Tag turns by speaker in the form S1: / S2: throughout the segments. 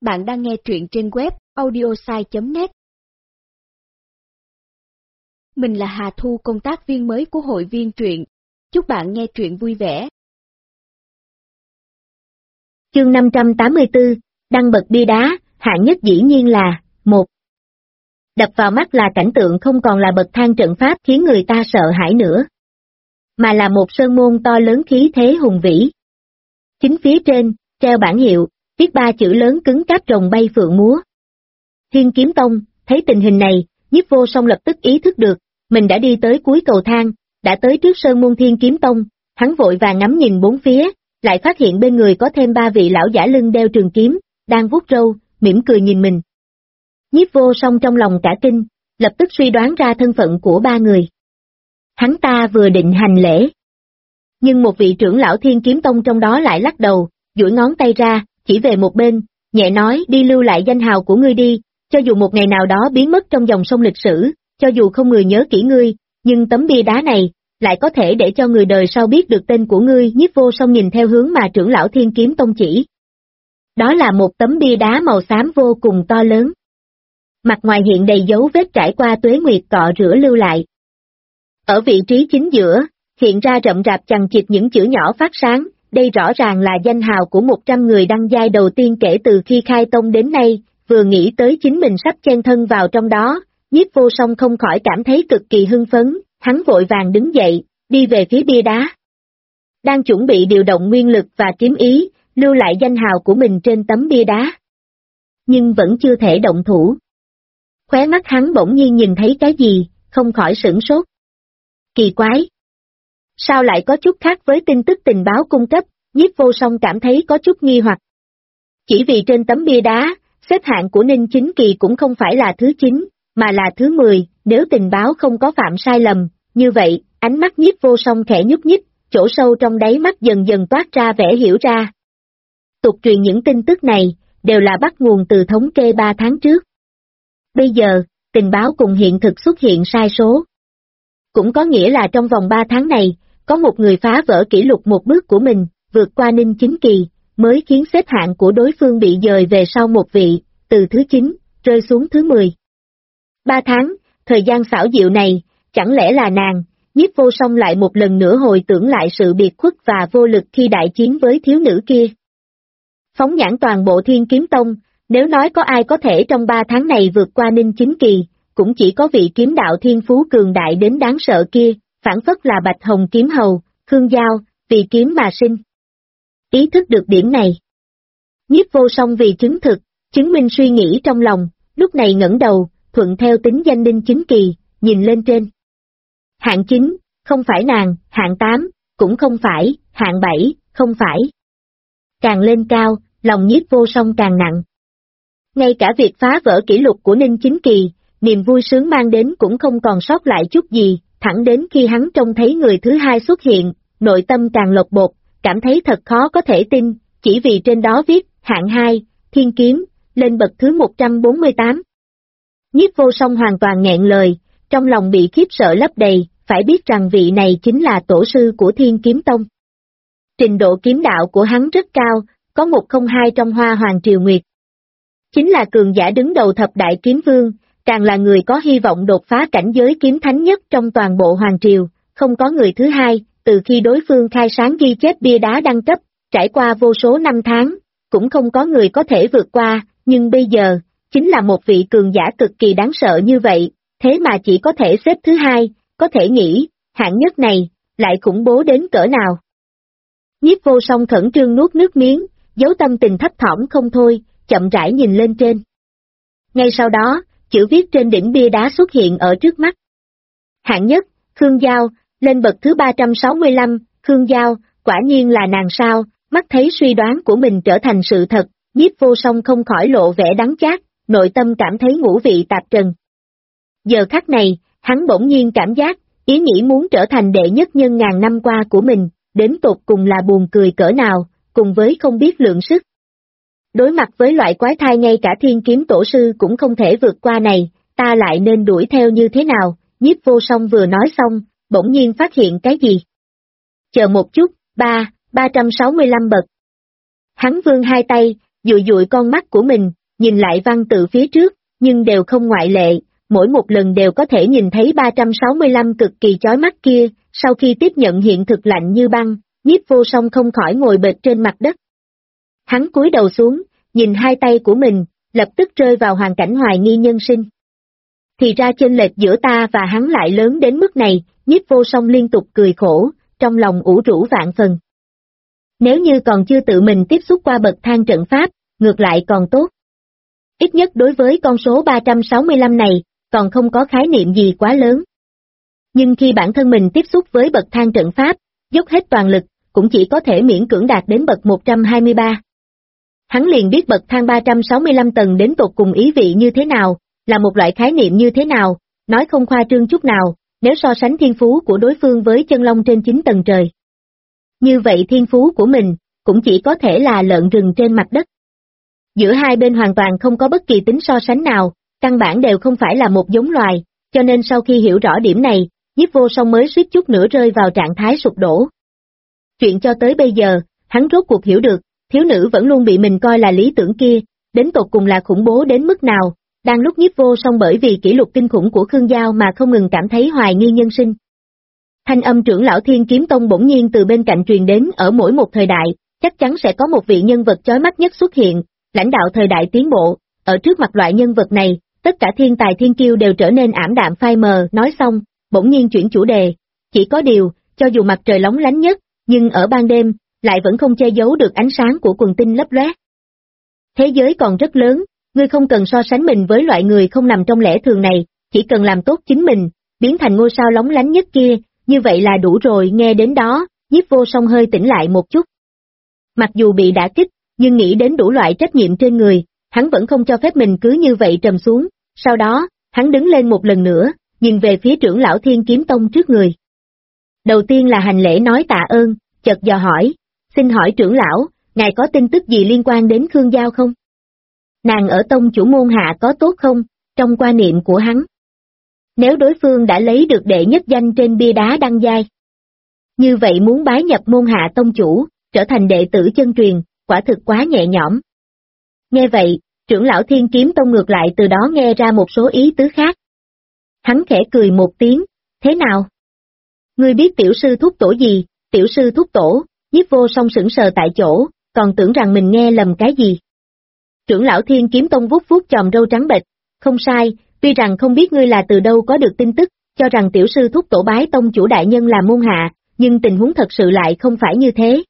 S1: Bạn đang nghe truyện trên web audiosai.net. Mình là Hà Thu, công tác viên mới của hội viên truyện. Chúc bạn nghe truyện vui vẻ.
S2: Chương 584, đăng bậc bia đá, hạng nhất dĩ nhiên là 1. Đập vào mắt là cảnh tượng không còn là bậc thang trận pháp khiến người ta sợ hãi nữa, mà là một sơn môn to lớn khí thế hùng vĩ. Chính phía trên, treo bảng hiệu, viết 3 chữ lớn cứng cáp rồng bay phượng múa. Thiên Kiếm Tông. Thấy tình hình này, Nhiếp Vô Song lập tức ý thức được, mình đã đi tới cuối cầu thang, đã tới trước sơn môn Thiên Kiếm Tông, hắn vội vàng ngắm nhìn bốn phía, lại phát hiện bên người có thêm 3 vị lão giả lưng đeo trường kiếm, đang vuốt râu, mỉm cười nhìn mình. Nhiếp Vô Song trong lòng cả kinh, lập tức suy đoán ra thân phận của 3 người. Hắn ta vừa định hành lễ, nhưng một vị trưởng lão Thiên Kiếm Tông trong đó lại lắc đầu, duỗi ngón tay ra, chỉ về một bên, nhẹ nói: đi lưu lại danh hào của ngươi đi, cho dù một ngày nào đó biến mất trong dòng sông lịch sử, cho dù không người nhớ kỹ ngươi, nhưng tấm bia đá này lại có thể để cho người đời sau biết được tên của ngươi. Nhiếp Vô Song nhìn theo hướng mà trưởng lão Thiên Kiếm Tông chỉ. Đó là một tấm bia đá màu xám vô cùng to lớn. Mặt ngoài hiện đầy dấu vết trải qua tuế nguyệt cọ rửa lưu lại. Ở vị trí chính giữa, hiện ra rậm rạp chằng chịt những chữ nhỏ phát sáng, đây rõ ràng là danh hào của 100 người đăng giai đầu tiên kể từ khi khai tông đến nay. Vừa nghĩ tới chính mình sắp chen thân vào trong đó, Nhiếp Vô Song không khỏi cảm thấy cực kỳ hưng phấn, hắn vội vàng đứng dậy, đi về phía bia đá. Đang chuẩn bị điều động nguyên lực và kiếm ý, lưu lại danh hào của mình trên tấm bia đá. Nhưng vẫn chưa thể động thủ. Khóe mắt hắn bỗng nhiên nhìn thấy cái gì, không khỏi sửng sốt. Kỳ quái! Sao lại có chút khác với tin tức tình báo cung cấp? Nhiếp Vô Song cảm thấy có chút nghi hoặc. Chỉ vì trên tấm bia đá, xếp hạng của Ninh Chính Kỳ cũng không phải là thứ 9, mà là thứ 10, nếu tình báo không có phạm sai lầm, như vậy, ánh mắt Nhiếp Vô Song khẽ nhúc nhích, chỗ sâu trong đáy mắt dần dần toát ra vẻ hiểu ra. Tục truyền những tin tức này, đều là bắt nguồn từ thống kê 3 tháng trước. Bây giờ, tình báo cùng hiện thực xuất hiện sai số. Cũng có nghĩa là trong vòng 3 tháng này, có một người phá vỡ kỷ lục một bước của mình, vượt qua Ninh Chính Kỳ, mới khiến xếp hạng của đối phương bị dời về sau một vị, từ thứ 9, rơi xuống thứ 10. 3 tháng, thời gian xảo diệu này, chẳng lẽ là nàng? Nhiếp Vô Song lại một lần nữa hồi tưởng lại sự biệt khuất và vô lực khi đại chiến với thiếu nữ kia. Phóng nhãn toàn bộ Thiên Kiếm Tông, nếu nói có ai có thể trong 3 tháng này vượt qua Ninh Chính Kỳ, cũng chỉ có vị kiếm đạo thiên phú cường đại đến đáng sợ kia, phản phất là Bạch Hồng Kiếm Hầu, Khương Giao, vì kiếm mà sinh. Ý thức được điểm này, Nhiếp Vô Song vì chứng thực, chứng minh suy nghĩ trong lòng, lúc này ngẩng đầu, thuận theo tính danh Ninh Chính Kỳ, nhìn lên trên. Hạng 9, không phải nàng, hạng 8, cũng không phải, hạng 7, không phải. Càng lên cao, lòng Nhiếp Vô Song càng nặng. Ngay cả việc phá vỡ kỷ lục của Ninh Chính Kỳ, niềm vui sướng mang đến cũng không còn sót lại chút gì, thẳng đến khi hắn trông thấy người thứ 2 xuất hiện, nội tâm càng lột bột, cảm thấy thật khó có thể tin, chỉ vì trên đó viết, hạng 2, Thiên Kiếm, lên bậc thứ 148. Nhiếp Vô Song hoàn toàn nghẹn lời, trong lòng bị khiếp sợ lấp đầy, phải biết rằng vị này chính là tổ sư của Thiên Kiếm Tông. Trình độ kiếm đạo của hắn rất cao, có 102 trong Hoa Hoàng Triều Nguyệt. Chính là cường giả đứng đầu thập đại kiếm vương, càng là người có hy vọng đột phá cảnh giới kiếm thánh nhất trong toàn bộ Hoàng Triều, không có người thứ hai, từ khi đối phương khai sáng ghi chép bia đá đăng cấp, trải qua vô số năm tháng, cũng không có người có thể vượt qua, nhưng bây giờ, chính là một vị cường giả cực kỳ đáng sợ như vậy, thế mà chỉ có thể xếp thứ 2, có thể nghĩ, hạng nhất này, lại khủng bố đến cỡ nào. Nhiếp Vô Song khẩn trương nuốt nước miếng, giấu tâm tình thấp thỏm không thôi, chậm rãi nhìn lên trên. Ngay sau đó, chữ viết trên đỉnh bia đá xuất hiện ở trước mắt. Hạng nhất, Khương Giao, lên bậc thứ 365, Khương Giao, quả nhiên là nàng sao? Mắt thấy suy đoán của mình trở thành sự thật, Nhiếp Vô Song không khỏi lộ vẻ đắng chát, nội tâm cảm thấy ngũ vị tạp trần. Giờ khắc này, hắn bỗng nhiên cảm giác, ý nghĩ muốn trở thành đệ nhất nhân ngàn năm qua của mình, đến tột cùng là buồn cười cỡ nào, cùng với không biết lượng sức. Đối mặt với loại quái thai ngay cả Thiên Kiếm Tổ sư cũng không thể vượt qua này, ta lại nên đuổi theo như thế nào? Nhiếp Vô Song vừa nói xong, bỗng nhiên phát hiện cái gì? Chờ một chút, 365 bậc. Hắn vươn hai tay, dụi dụi con mắt của mình, nhìn lại văn tự phía trước, nhưng đều không ngoại lệ, mỗi một lần đều có thể nhìn thấy 365 cực kỳ chói mắt kia, sau khi tiếp nhận hiện thực lạnh như băng, Nhiếp Vô Song không khỏi ngồi bệt trên mặt đất. Hắn cúi đầu xuống, nhìn hai tay của mình, lập tức rơi vào hoàn cảnh hoài nghi nhân sinh. Thì ra chênh lệch giữa ta và hắn lại lớn đến mức này, Nhiếp Vô Song liên tục cười khổ, trong lòng ủ rũ vạn phần. Nếu như còn chưa tự mình tiếp xúc qua bậc thang trận pháp, ngược lại còn tốt. Ít nhất đối với con số 365 này, còn không có khái niệm gì quá lớn. Nhưng khi bản thân mình tiếp xúc với bậc thang trận pháp, dốc hết toàn lực, cũng chỉ có thể miễn cưỡng đạt đến bậc 123. Hắn liền biết bậc thang 365 tầng đến tột cùng ý vị như thế nào, là một loại khái niệm như thế nào, nói không khoa trương chút nào, nếu so sánh thiên phú của đối phương với chân long trên 9 tầng trời. Như vậy thiên phú của mình, cũng chỉ có thể là lợn rừng trên mặt đất. Giữa hai bên hoàn toàn không có bất kỳ tính so sánh nào, căn bản đều không phải là một giống loài, cho nên sau khi hiểu rõ điểm này, Nhiếp Vô Song mới suýt chút nữa rơi vào trạng thái sụp đổ. Chuyện cho tới bây giờ, hắn rốt cuộc hiểu được, thiếu nữ vẫn luôn bị mình coi là lý tưởng kia, đến tột cùng là khủng bố đến mức nào, đang lúc Nhiếp Vô Song bởi vì kỷ lục kinh khủng của Khương Giao mà không ngừng cảm thấy hoài nghi nhân sinh. Thanh âm trưởng lão Thiên Kiếm Tông bỗng nhiên từ bên cạnh truyền đến, ở mỗi một thời đại, chắc chắn sẽ có một vị nhân vật chói mắt nhất xuất hiện, lãnh đạo thời đại tiến bộ, ở trước mặt loại nhân vật này, tất cả thiên tài thiên kiêu đều trở nên ảm đạm phai mờ. Nói xong, bỗng nhiên chuyển chủ đề, chỉ có điều, cho dù mặt trời lóng lánh nhất, nhưng ở ban đêm, lại vẫn không che giấu được ánh sáng của quần tinh lấp lóe. Thế giới còn rất lớn, ngươi không cần so sánh mình với loại người không nằm trong lẽ thường này, chỉ cần làm tốt chính mình, biến thành ngôi sao lóng lánh nhất kia, như vậy là đủ rồi. Nghe đến đó, Nhiếp Vô Song hơi tỉnh lại một chút. Mặc dù bị đả kích, nhưng nghĩ đến đủ loại trách nhiệm trên người, hắn vẫn không cho phép mình cứ như vậy trầm xuống, sau đó, hắn đứng lên một lần nữa, nhìn về phía trưởng lão Thiên Kiếm Tông trước người. Đầu tiên là hành lễ nói tạ ơn, chợt dò hỏi, xin hỏi trưởng lão, ngài có tin tức gì liên quan đến Khương Giao không? Nàng ở tông chủ môn hạ có tốt không, trong quan niệm của hắn? Nếu đối phương đã lấy được đệ nhất danh trên bia đá đăng giai, như vậy muốn bái nhập môn hạ tông chủ, trở thành đệ tử chân truyền, quả thực quá nhẹ nhõm. Nghe vậy, trưởng lão Thiên Kiếm Tông ngược lại từ đó nghe ra một số ý tứ khác. Hắn khẽ cười một tiếng, thế nào? Ngươi biết tiểu sư thúc tổ gì? Tiểu sư thúc tổ? Nhiếp Vô Song sững sờ tại chỗ, còn tưởng rằng mình nghe lầm cái gì. Trưởng lão Thiên Kiếm Tông vuốt vuốt chòm râu trắng bệch, không sai, tuy rằng không biết ngươi là từ đâu có được tin tức, cho rằng tiểu sư thúc tổ bái tông chủ đại nhân làm môn hạ, nhưng tình huống thật sự lại không phải như thế.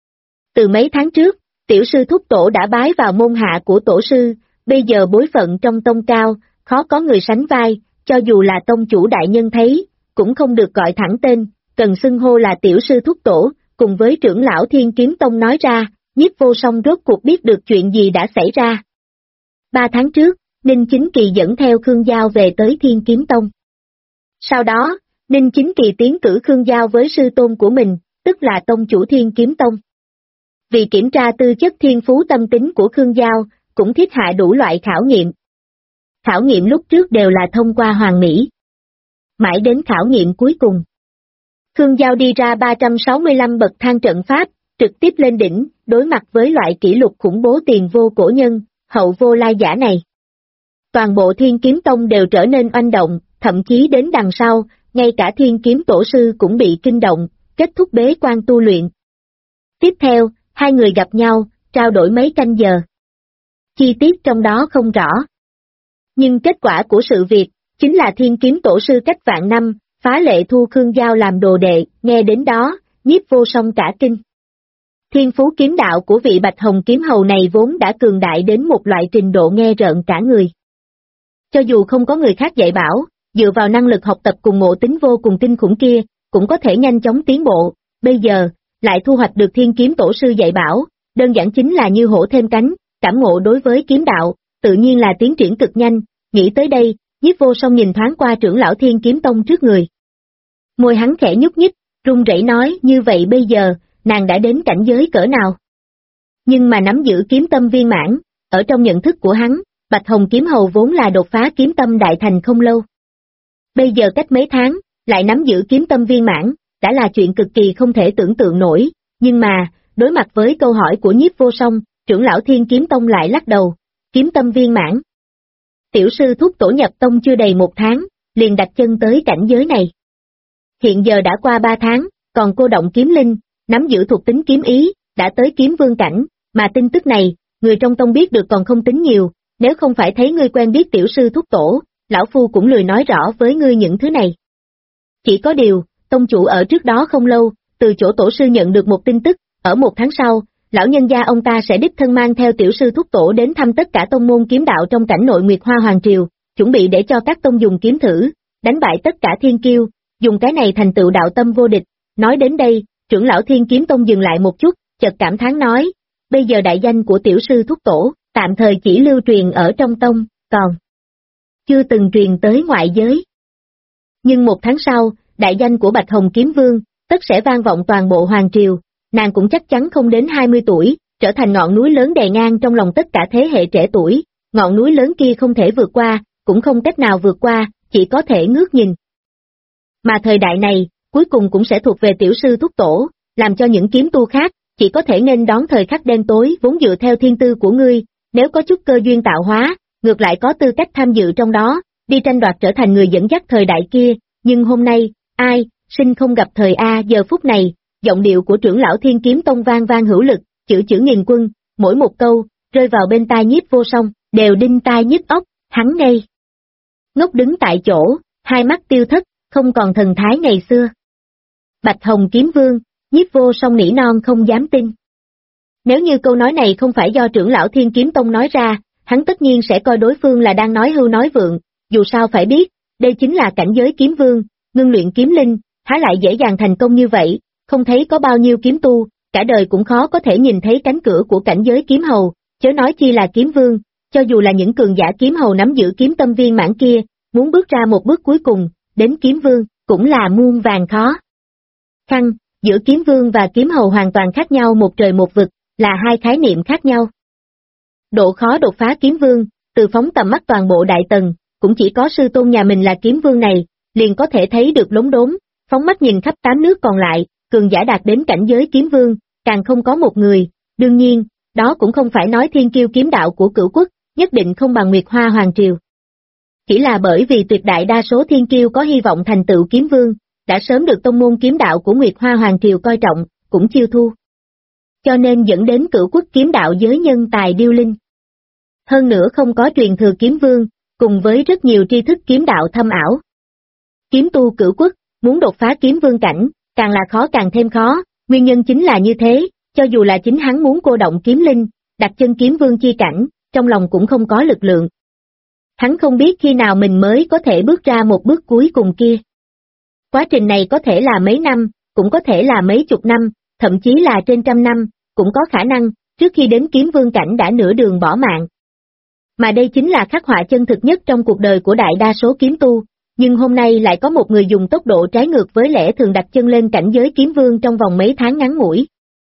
S2: Từ mấy tháng trước, tiểu sư thúc tổ đã bái vào môn hạ của tổ sư, bây giờ bối phận trong tông cao, khó có người sánh vai, cho dù là tông chủ đại nhân thấy, cũng không được gọi thẳng tên, cần xưng hô là tiểu sư thúc tổ. Cùng với trưởng lão Thiên Kiếm Tông nói ra, Nhiếp Vô Song rốt cuộc biết được chuyện gì đã xảy ra. 3 tháng trước, Ninh Chính Kỳ dẫn theo Khương Giao về tới Thiên Kiếm Tông. Sau đó, Ninh Chính Kỳ tiến cử Khương Giao với sư tôn của mình, tức là tông chủ Thiên Kiếm Tông. Vì kiểm tra tư chất thiên phú tâm tính của Khương Giao, cũng thiết hạ đủ loại khảo nghiệm. Khảo nghiệm lúc trước đều là thông qua hoàn mỹ. Mãi đến khảo nghiệm cuối cùng, Khương Giao đi ra 365 bậc thang trận pháp, trực tiếp lên đỉnh, đối mặt với loại kỷ lục khủng bố tiền vô cổ nhân, hậu vô lai giả này. Toàn bộ Thiên Kiếm Tông đều trở nên oanh động, thậm chí đến đằng sau, ngay cả Thiên Kiếm Tổ sư cũng bị kinh động, kết thúc bế quan tu luyện. Tiếp theo, hai người gặp nhau, trao đổi mấy canh giờ. Chi tiết trong đó không rõ. Nhưng kết quả của sự việc, chính là Thiên Kiếm Tổ sư cách vạn năm, phá lệ thu Khương Giao làm đồ đệ. Nghe đến đó, Nhiếp Vô Song cả kinh. Thiên phú kiếm đạo của vị Bạch Hồng Kiếm Hầu này vốn đã cường đại đến một loại trình độ nghe rợn cả người. Cho dù không có người khác dạy bảo, dựa vào năng lực học tập cùng ngộ tính vô cùng kinh khủng kia, cũng có thể nhanh chóng tiến bộ, bây giờ, lại thu hoạch được Thiên Kiếm Tổ sư dạy bảo, đơn giản chính là như hổ thêm cánh, cảm ngộ đối với kiếm đạo, tự nhiên là tiến triển cực nhanh. Nghĩ tới đây, Nhiếp Vô Song nhìn thoáng qua trưởng lão Thiên Kiếm Tông trước người. Môi hắn khẽ nhúc nhích, run rẩy nói, như vậy bây giờ, nàng đã đến cảnh giới cỡ nào? Nhưng mà nắm giữ kiếm tâm viên mãn, ở trong nhận thức của hắn, Bạch Hồng Kiếm Hầu vốn là đột phá kiếm tâm đại thành không lâu. Bây giờ cách mấy tháng, lại nắm giữ kiếm tâm viên mãn, đã là chuyện cực kỳ không thể tưởng tượng nổi, nhưng mà, đối mặt với câu hỏi của Nhiếp Vô Song, trưởng lão Thiên Kiếm Tông lại lắc đầu, kiếm tâm viên mãn. Tiểu sư thúc tổ nhập tông chưa đầy 1 tháng, liền đặt chân tới cảnh giới này. Hiện giờ đã qua 3 tháng, còn cô động kiếm linh, nắm giữ thuộc tính kiếm ý, đã tới kiếm vương cảnh, mà tin tức này, người trong tông biết được còn không tính nhiều, nếu không phải thấy ngươi quen biết tiểu sư thúc tổ, lão phu cũng lười nói rõ với ngươi những thứ này. Chỉ có điều, tông chủ ở trước đó không lâu, từ chỗ tổ sư nhận được một tin tức, ở 1 tháng sau, lão nhân gia ông ta sẽ đích thân mang theo tiểu sư thúc tổ đến thăm tất cả tông môn kiếm đạo trong cảnh nội Nguyệt Hoa Hoàng Triều, chuẩn bị để cho các tông dùng kiếm thử, đánh bại tất cả thiên kiêu, dùng cái này thành tựu đạo tâm vô địch. Nói đến đây, trưởng lão Thiên Kiếm Tông dừng lại một chút, chợt cảm thán nói, bây giờ đại danh của tiểu sư thúc tổ, tạm thời chỉ lưu truyền ở trong tông, còn chưa từng truyền tới ngoại giới. Nhưng 1 tháng sau, đại danh của Bạch Hồng Kiếm Vương, tất sẽ vang vọng toàn bộ Hoàng Triều, nàng cũng chắc chắn không đến 20 tuổi, trở thành ngọn núi lớn đè ngang trong lòng tất cả thế hệ trẻ tuổi, ngọn núi lớn kia không thể vượt qua, cũng không cách nào vượt qua, chỉ có thể ngước nhìn. Mà thời đại này, cuối cùng cũng sẽ thuộc về tiểu sư thúc tổ, làm cho những kiếm tu khác, chỉ có thể nên đón thời khắc đen tối vốn dựa theo thiên tư của ngươi, nếu có chút cơ duyên tạo hóa, ngược lại có tư cách tham dự trong đó, đi tranh đoạt trở thành người dẫn dắt thời đại kia, nhưng hôm nay, ai, sinh không gặp thời A. Giờ phút này, giọng điệu của trưởng lão Thiên Kiếm Tông vang vang hữu lực, chữ chữ nghìn quân, mỗi một câu, rơi vào bên tai Nhiếp Vô Song, đều đinh tai nhức óc, hắn ngây ngốc đứng tại chỗ, hai mắt tiêu thất, không còn thần thái ngày xưa. Bạch Hồng Kiếm Vương, Nhiếp Vô Song nỉ non không dám tin. Nếu như câu nói này không phải do trưởng lão Thiên Kiếm Tông nói ra, hắn tất nhiên sẽ coi đối phương là đang nói hưu nói vượng, dù sao phải biết, đây chính là cảnh giới kiếm vương, ngưng luyện kiếm linh, há lại dễ dàng thành công như vậy, không thấy có bao nhiêu kiếm tu, cả đời cũng khó có thể nhìn thấy cánh cửa của cảnh giới kiếm hầu, chớ nói chi là kiếm vương, cho dù là những cường giả kiếm hầu nắm giữ kiếm tâm viên mãn kia, muốn bước ra một bước cuối cùng, đến kiếm vương, cũng là muôn vàn khó khăn, giữa kiếm vương và kiếm hầu hoàn toàn khác nhau một trời một vực, là hai khái niệm khác nhau. Độ khó đột phá kiếm vương, từ phóng tầm mắt toàn bộ đại tần, cũng chỉ có sư tôn nhà mình là kiếm vương này, liền có thể thấy được lốm đốm, phóng mắt nhìn khắp 8 nước còn lại, cường giả đạt đến cảnh giới kiếm vương, càng không có một người, đương nhiên, đó cũng không phải nói thiên kiêu kiếm đạo của Cửu Quốc, nhất định không bằng Nguyệt Hoa Hoàng Triều. Chỉ là bởi vì tuyệt đại đa số thiên kiêu có hy vọng thành tựu kiếm vương, đã sớm được tông môn kiếm đạo của Nguyệt Hoa Hoàng Triều coi trọng, cũng chiêu thu. Cho nên dẫn đến Cửu Quốc kiếm đạo giới nhân tài điêu linh. Hơn nữa không có truyền thừa kiếm vương, cùng với rất nhiều tri thức kiếm đạo thâm ảo. Kiếm tu Cửu Quốc, muốn đột phá kiếm vương cảnh, càng là khó càng thêm khó, nguyên nhân chính là như thế, cho dù là chính hắn muốn cô động kiếm linh, đặt chân kiếm vương chi cảnh, trong lòng cũng không có lực lượng. Hắn không biết khi nào mình mới có thể bước ra một bước cuối cùng kia. Quá trình này có thể là mấy năm, cũng có thể là mấy chục năm, thậm chí là trên trăm năm, cũng có khả năng, trước khi đến kiếm vương cảnh đã nửa đường bỏ mạng. Mà đây chính là khắc họa chân thực nhất trong cuộc đời của đại đa số kiếm tu, nhưng hôm nay lại có một người dùng tốc độ trái ngược với lẽ thường đặt chân lên cảnh giới kiếm vương trong vòng mấy tháng ngắn ngủi.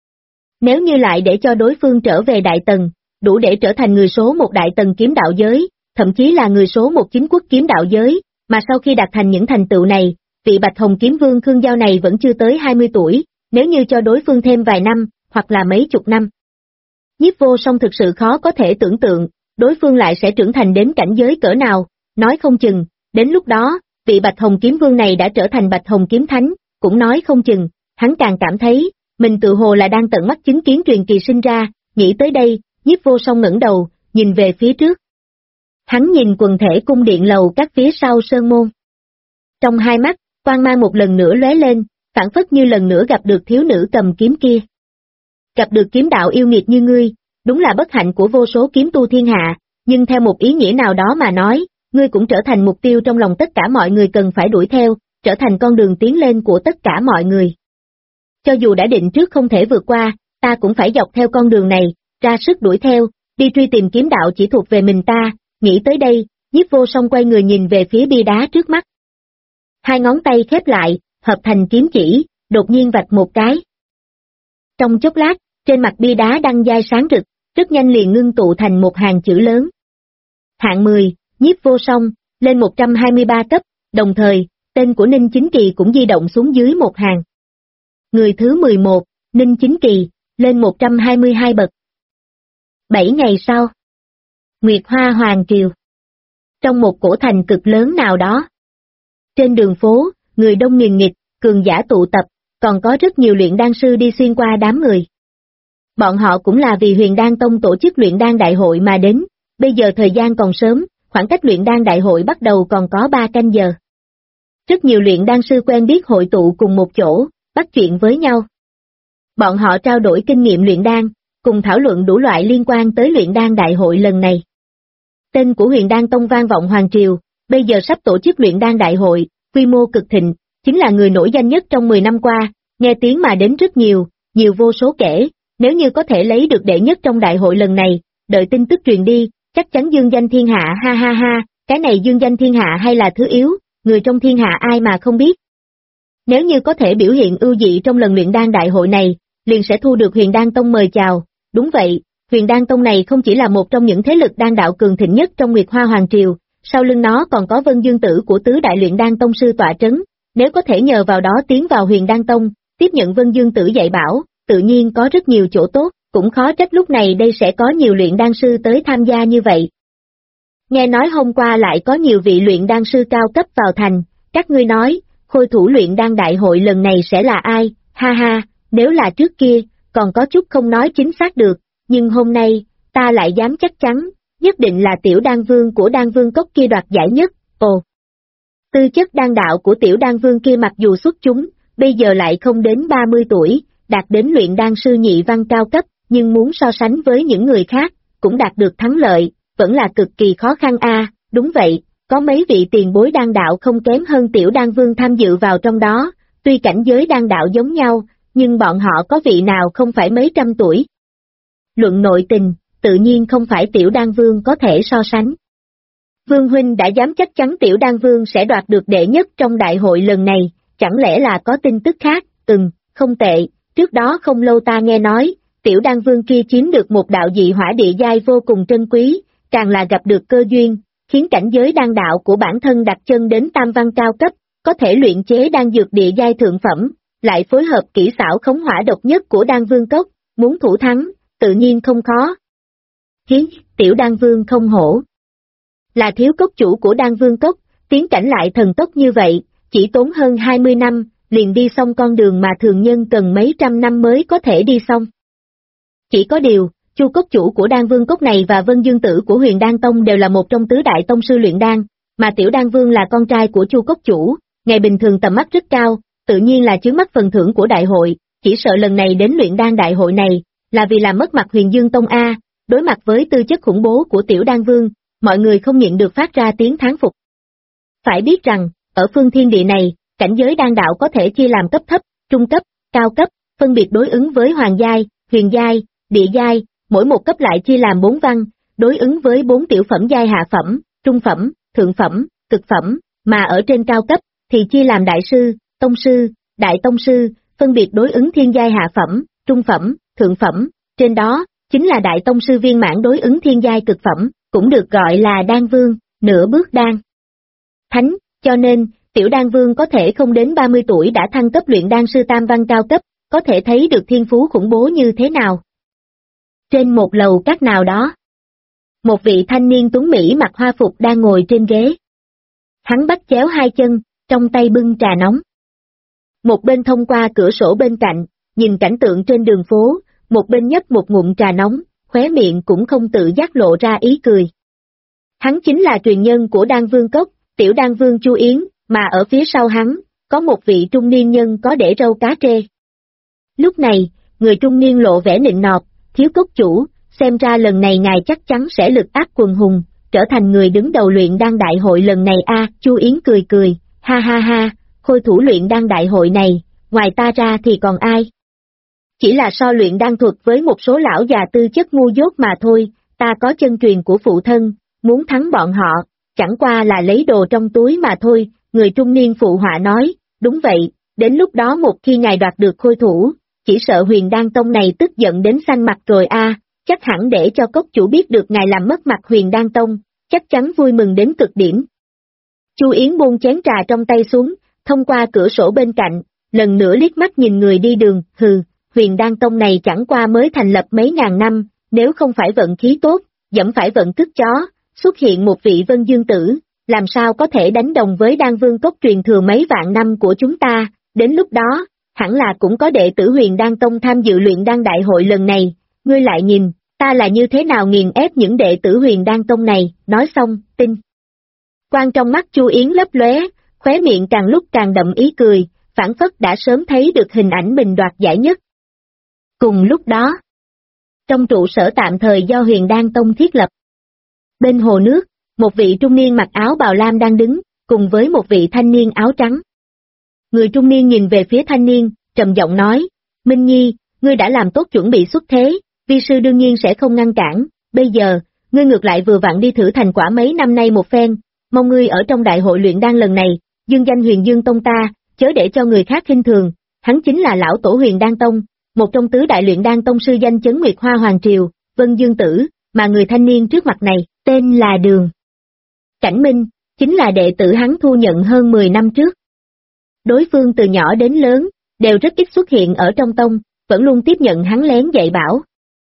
S2: Nếu như lại để cho đối phương trở về đại tần, đủ để trở thành người số một đại tần kiếm đạo giới, thậm chí là người số một chính quốc kiếm đạo giới, mà sau khi đạt thành những thành tựu này, vị Bạch Hồng Kiếm Vương Khương Giao này vẫn chưa tới 20 tuổi, nếu như cho đối phương thêm vài năm, hoặc là mấy chục năm. Nhiếp Vô Song thực sự khó có thể tưởng tượng, đối phương lại sẽ trưởng thành đến cảnh giới cỡ nào, nói không chừng, đến lúc đó, vị Bạch Hồng Kiếm Vương này đã trở thành Bạch Hồng Kiếm Thánh, cũng nói không chừng, hắn càng cảm thấy, mình tự hồ là đang tận mắt chứng kiến truyền kỳ sinh ra, nghĩ tới đây, Nhiếp Vô Song ngẩng đầu, nhìn về phía trước. Hắn nhìn quần thể cung điện lầu các phía sau sơn môn. Trong hai mắt, quang mang một lần nữa lóe lên, phảng phất như lần nữa gặp được thiếu nữ cầm kiếm kia. Gặp được kiếm đạo yêu nghiệt như ngươi, đúng là bất hạnh của vô số kiếm tu thiên hạ, nhưng theo một ý nghĩa nào đó mà nói, ngươi cũng trở thành mục tiêu trong lòng tất cả mọi người cần phải đuổi theo, trở thành con đường tiến lên của tất cả mọi người. Cho dù đã định trước không thể vượt qua, ta cũng phải dọc theo con đường này, ra sức đuổi theo, đi truy tìm kiếm đạo chỉ thuộc về mình ta, nghĩ tới đây, Nhiếp Vô Song quay người nhìn về phía bia đá trước mắt. Hai ngón tay khép lại, hợp thành kiếm chỉ, đột nhiên vạch một cái. Trong chốc lát, trên mặt bia đá đăng giai sáng rực, rất nhanh liền ngưng tụ thành một hàng chữ lớn. Hạng 10, Nhiếp Vô Song, lên 123 cấp, đồng thời, tên của Ninh Chính Kỳ cũng di động xuống dưới một hàng. Người thứ 11, Ninh Chính Kỳ, lên 122 bậc. 7 ngày sau, Nguyệt Hoa Hoàng Triều. Trong một cổ thành cực lớn nào đó. Trên đường phố, người đông nghìn nghịt, cường giả tụ tập, còn có rất nhiều luyện đan sư đi xuyên qua đám người. Bọn họ cũng là vì Huyền Đan Tông tổ chức luyện đan đại hội mà đến, bây giờ thời gian còn sớm, khoảng cách luyện đan đại hội bắt đầu còn có 3 canh giờ. Rất nhiều luyện đan sư quen biết hội tụ cùng một chỗ, bắt chuyện với nhau. Bọn họ trao đổi kinh nghiệm luyện đan, cùng thảo luận đủ loại liên quan tới luyện đan đại hội lần này. Tên của Huyền Đan Tông vang vọng Hoàng Triều, bây giờ sắp tổ chức luyện đan đại hội, quy mô cực thịnh, chính là người nổi danh nhất trong 10 năm qua, nghe tiếng mà đến rất nhiều, nhiều vô số kể, nếu như có thể lấy được đệ nhất trong đại hội lần này, đợi tin tức truyền đi, chắc chắn dương danh thiên hạ ha ha ha, cái này dương danh thiên hạ hay là thứ yếu, người trong thiên hạ ai mà không biết. Nếu như có thể biểu hiện ưu dị trong lần luyện đan đại hội này, liền sẽ thu được Huyền Đan Tông mời chào, đúng vậy, Huyền Đan Tông này không chỉ là một trong những thế lực đan đạo cường thịnh nhất trong Nguyệt Hoa Hoàng Triều, sau lưng nó còn có Vân Dương Tử của tứ đại luyện đan tông sư tọa trấn, nếu có thể nhờ vào đó tiến vào Huyền Đan Tông, tiếp nhận Vân Dương Tử dạy bảo, tự nhiên có rất nhiều chỗ tốt, cũng khó trách lúc này đây sẽ có nhiều luyện đan sư tới tham gia như vậy. Nghe nói hôm qua lại có nhiều vị luyện đan sư cao cấp vào thành, các ngươi nói, khôi thủ luyện đan đại hội lần này sẽ là ai, ha ha, nếu là trước kia, còn có chút không nói chính xác được, nhưng hôm nay, ta lại dám chắc chắn, nhất định là tiểu đan vương của đan vương cốc kia đoạt giải nhất, ồ. Tư chất đan đạo của tiểu đan vương kia mặc dù xuất chúng, bây giờ lại không đến 30 tuổi, đạt đến luyện đan sư nhị văn cao cấp, nhưng muốn so sánh với những người khác, cũng đạt được thắng lợi, vẫn là cực kỳ khó khăn a. Đúng vậy, có mấy vị tiền bối đan đạo không kém hơn tiểu đan vương tham dự vào trong đó, tuy cảnh giới đan đạo giống nhau, nhưng bọn họ có vị nào không phải mấy trăm tuổi. Luận nội tình, tự nhiên không phải tiểu đan vương có thể so sánh. Vương huynh đã dám chắc chắn tiểu đan vương sẽ đoạt được đệ nhất trong đại hội lần này, chẳng lẽ là có tin tức khác, không tệ, trước đó không lâu ta nghe nói, tiểu đan vương kia chiếm được một đạo dị hỏa địa giai vô cùng trân quý, càng là gặp được cơ duyên, khiến cảnh giới đan đạo của bản thân đặt chân đến tam văn cao cấp, có thể luyện chế đan dược địa giai thượng phẩm, lại phối hợp kỹ xảo khống hỏa độc nhất của đan vương cốc, muốn thủ thắng, tự nhiên không khó. Tiểu đan vương không hổ. Là thiếu cốc chủ của đan vương cốc, tiến cảnh lại thần tốc như vậy, chỉ tốn hơn 20 năm, liền đi xong con đường mà thường nhân cần mấy trăm năm mới có thể đi xong. Chỉ có điều, Chu cốc chủ của đan vương cốc này và Vân Dương Tử của Huyền Đan Tông đều là một trong tứ đại tông sư luyện đan, mà tiểu đan vương là con trai của Chu cốc chủ, ngày bình thường tầm mắt rất cao, tự nhiên là chướng mắt phần thưởng của đại hội, chỉ sợ lần này đến luyện đan đại hội này, là vì làm mất mặt Huyền Dương Tông A, đối mặt với tư chất khủng bố của tiểu đan vương, mọi người không nhịn được phát ra tiếng thán phục. Phải biết rằng, ở phương thiên địa này, cảnh giới đan đạo có thể chia làm cấp thấp, trung cấp, cao cấp, phân biệt đối ứng với hoàng giai, huyền giai, địa giai, mỗi một cấp lại chia làm 4 văn, đối ứng với 4 tiểu phẩm giai hạ phẩm, trung phẩm, thượng phẩm, cực phẩm, mà ở trên cao cấp, thì chia làm đại sư, đại tông sư, phân biệt đối ứng thiên giai hạ phẩm, trung phẩm, thượng phẩm, trên đó, chính là đại tông sư viên mãn đối ứng thiên giai cực phẩm, cũng được gọi là đan vương, nửa bước đan thánh, cho nên, tiểu đan vương có thể không đến 30 tuổi đã thăng cấp luyện đan sư tam văn cao cấp, có thể thấy được thiên phú khủng bố như thế nào. Trên một lầu các nào đó, một vị thanh niên tuấn Mỹ mặc hoa phục đang ngồi trên ghế. Hắn bắt chéo hai chân, trong tay bưng trà nóng. Một bên thông qua cửa sổ bên cạnh, nhìn cảnh tượng trên đường phố, một bên nhấp một ngụm trà nóng, khóe miệng cũng không tự giác lộ ra ý cười. Hắn chính là truyền nhân của đan vương cốc, tiểu đan vương Chu Yến, mà ở phía sau hắn, có một vị trung niên nhân có để râu cá trê. Lúc này, người trung niên lộ vẻ nịnh nọt, thiếu cốc chủ, xem ra lần này ngài chắc chắn sẽ lực áp quần hùng, trở thành người đứng đầu luyện đan đại hội lần này a. Chu Yến cười cười, ha ha ha, khôi thủ luyện đan đại hội này, ngoài ta ra thì còn ai? Chỉ là so luyện đan thuật với một số lão già tư chất ngu dốt mà thôi, ta có chân truyền của phụ thân, muốn thắng bọn họ, chẳng qua là lấy đồ trong túi mà thôi, người trung niên phụ họa nói, đúng vậy, đến lúc đó một khi ngài đoạt được khôi thủ, chỉ sợ Huyền Đan Tông này tức giận đến xanh mặt rồi a. Chắc hẳn để cho cốc chủ biết được ngài làm mất mặt Huyền Đan Tông, chắc chắn vui mừng đến cực điểm. Chu Yến buông chén trà trong tay xuống, thông qua cửa sổ bên cạnh, lần nữa liếc mắt nhìn người đi đường, hừ, Huyền Đan Tông này chẳng qua mới thành lập mấy ngàn năm, Nếu không phải vận khí tốt, dẫm phải vận cứt chó, xuất hiện một vị Vân Dương Tử, làm sao có thể đánh đồng với Đan Vương cốc truyền thừa mấy vạn năm của chúng ta, đến lúc đó, hẳn là cũng có đệ tử Huyền Đan Tông tham dự luyện đan đại hội lần này, ngươi lại nhìn, ta là như thế nào nghiền ép những đệ tử Huyền Đan Tông này, nói xong, tinh. Quang trong mắt Chu Yến lấp lóe, khóe miệng càng lúc càng đậm ý cười, phảng phất đã sớm thấy được hình ảnh mình đoạt giải nhất. Cùng lúc đó, trong trụ sở tạm thời do Huyền Đan Tông thiết lập, bên hồ nước, một vị trung niên mặc áo bào lam đang đứng, cùng với một vị thanh niên áo trắng. Người trung niên nhìn về phía thanh niên, trầm giọng nói, Minh Nhi, ngươi đã làm tốt chuẩn bị xuất thế, vi sư đương nhiên sẽ không ngăn cản, bây giờ, ngươi ngược lại vừa vặn đi thử thành quả mấy năm nay một phen, mong ngươi ở trong đại hội luyện đan lần này, dương danh Huyền Dương Tông ta, chớ để cho người khác khinh thường, hắn chính là lão tổ Huyền Đan Tông, một trong tứ đại luyện đan tông sư danh chấn Nguyệt Hoa Hoàng Triều, Vân Dương Tử, mà người thanh niên trước mặt này, tên là Đường Cảnh Minh, chính là đệ tử hắn thu nhận hơn 10 năm trước. Đối phương từ nhỏ đến lớn, đều rất ít xuất hiện ở trong tông, vẫn luôn tiếp nhận hắn lén dạy bảo.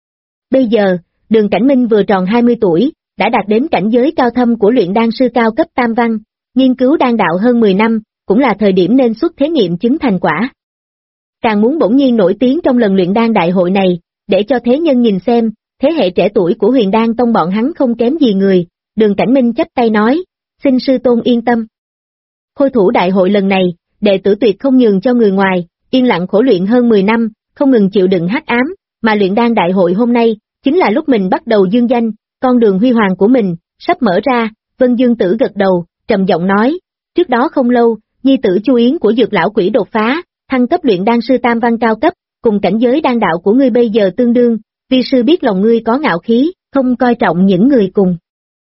S2: Bây giờ, Đường Cảnh Minh vừa tròn 20 tuổi, đã đạt đến cảnh giới cao thâm của luyện đan sư cao cấp tam văn, nghiên cứu đan đạo hơn 10 năm, cũng là thời điểm nên xuất thế nghiệm chứng thành quả. Càng muốn bỗng nhiên nổi tiếng trong lần luyện đan đại hội này, để cho thế nhân nhìn xem, thế hệ trẻ tuổi của Huyền Đan Tông bọn hắn không kém gì người, Đường Cảnh Minh chắp tay nói, xin sư tôn yên tâm. Khôi thủ đại hội lần này, đệ tử tuyệt không nhường cho người ngoài, yên lặng khổ luyện hơn 10 năm, không ngừng chịu đựng hắc ám, mà luyện đan đại hội hôm nay, chính là lúc mình bắt đầu dương danh, con đường huy hoàng của mình, sắp mở ra, Vân Dương Tử gật đầu, trầm giọng nói, trước đó không lâu, nhi tử Chu Yến của Dược lão quỷ đột phá, thăng cấp luyện đan sư tam văn cao cấp, cùng cảnh giới đan đạo của ngươi bây giờ tương đương, vi sư biết lòng ngươi có ngạo khí, không coi trọng những người cùng